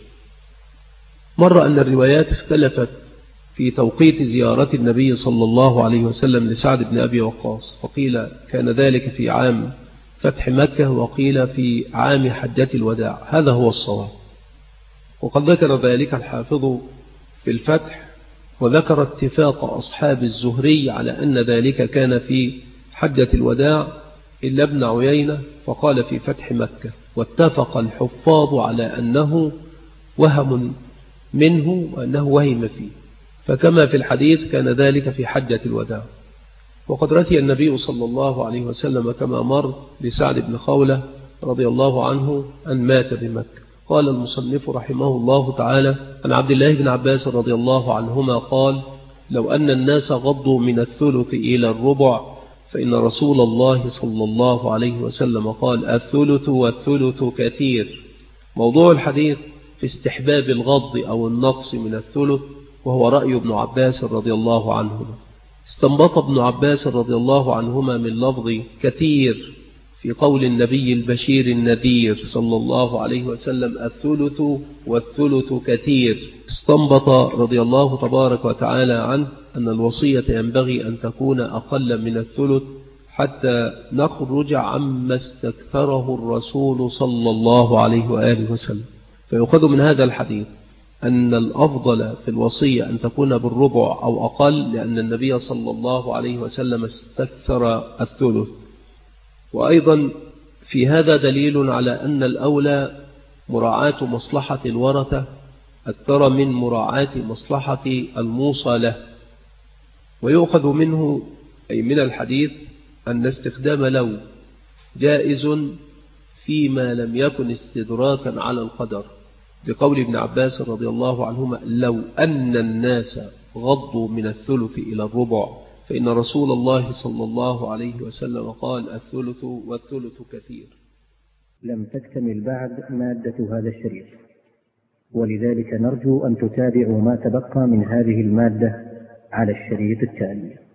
مر أن الروايات اختلفت في توقيت زيارة النبي صلى الله عليه وسلم لسعد بن أبي وقاص، فقيل كان ذلك في عام فتح مكة، وقيل في عام حجة الوداع. هذا هو الصواب، وقد ذكر ذلك الحافظ في الفتح، وذكر اتفاق أصحاب الزهري على أن ذلك كان في حجة الوداع إلا ابن عيينة فقال في فتح مكة، واتفق الحفاظ على أنه وهم منه وأنه وهم فيه، فكما في الحديث كان ذلك في حجة الوداع. وقد رثي النبي صلى الله عليه وسلم كما مر لسعد بن خولة رضي الله عنه أن مات بمكة. قال المصنف رحمه الله تعالى عن عبد الله بن عباس رضي الله عنهما قال: لو أن الناس غضوا من الثلث إلى الربع فإن رسول الله صلى الله عليه وسلم قال: الثلث والثلث كثير. موضوع الحديث في استحباب الغض أو النقص من الثلث، وهو رأي ابن عباس رضي الله عنهما. استنبط ابن عباس رضي الله عنهما من لفظ كثير في قول النبي البشير النذير صلى الله عليه وسلم: الثلث والثلث كثير. استنبط رضي الله تبارك وتعالى عنه أن الوصية ينبغي أن تكون أقل من الثلث حتى نخرج عما استكثره الرسول صلى الله عليه وآله وسلم. فيؤخذ من هذا الحديث أن الأفضل في الوصية أن تكون بالربع أو أقل، لأن النبي صلى الله عليه وسلم استكثر الثلث. وأيضا في هذا دليل على أن الأولى مراعاة مصلحة الورثة أكثر من مراعاة مصلحة الموصى له. ويؤخذ منه أي من الحديث أن استخدام لو جائز فيما لم يكن استدراكا على القدر، بقول ابن عباس رضي الله عنهما: لو أن الناس غضوا من الثلث إلى الربع فإن رسول الله صلى الله عليه وسلم قال: الثلث والثلث كثير. لم تكتمل بعد مادة هذا الشريط، ولذلك نرجو أن تتابعوا ما تبقى من هذه المادة على الشريط التالي.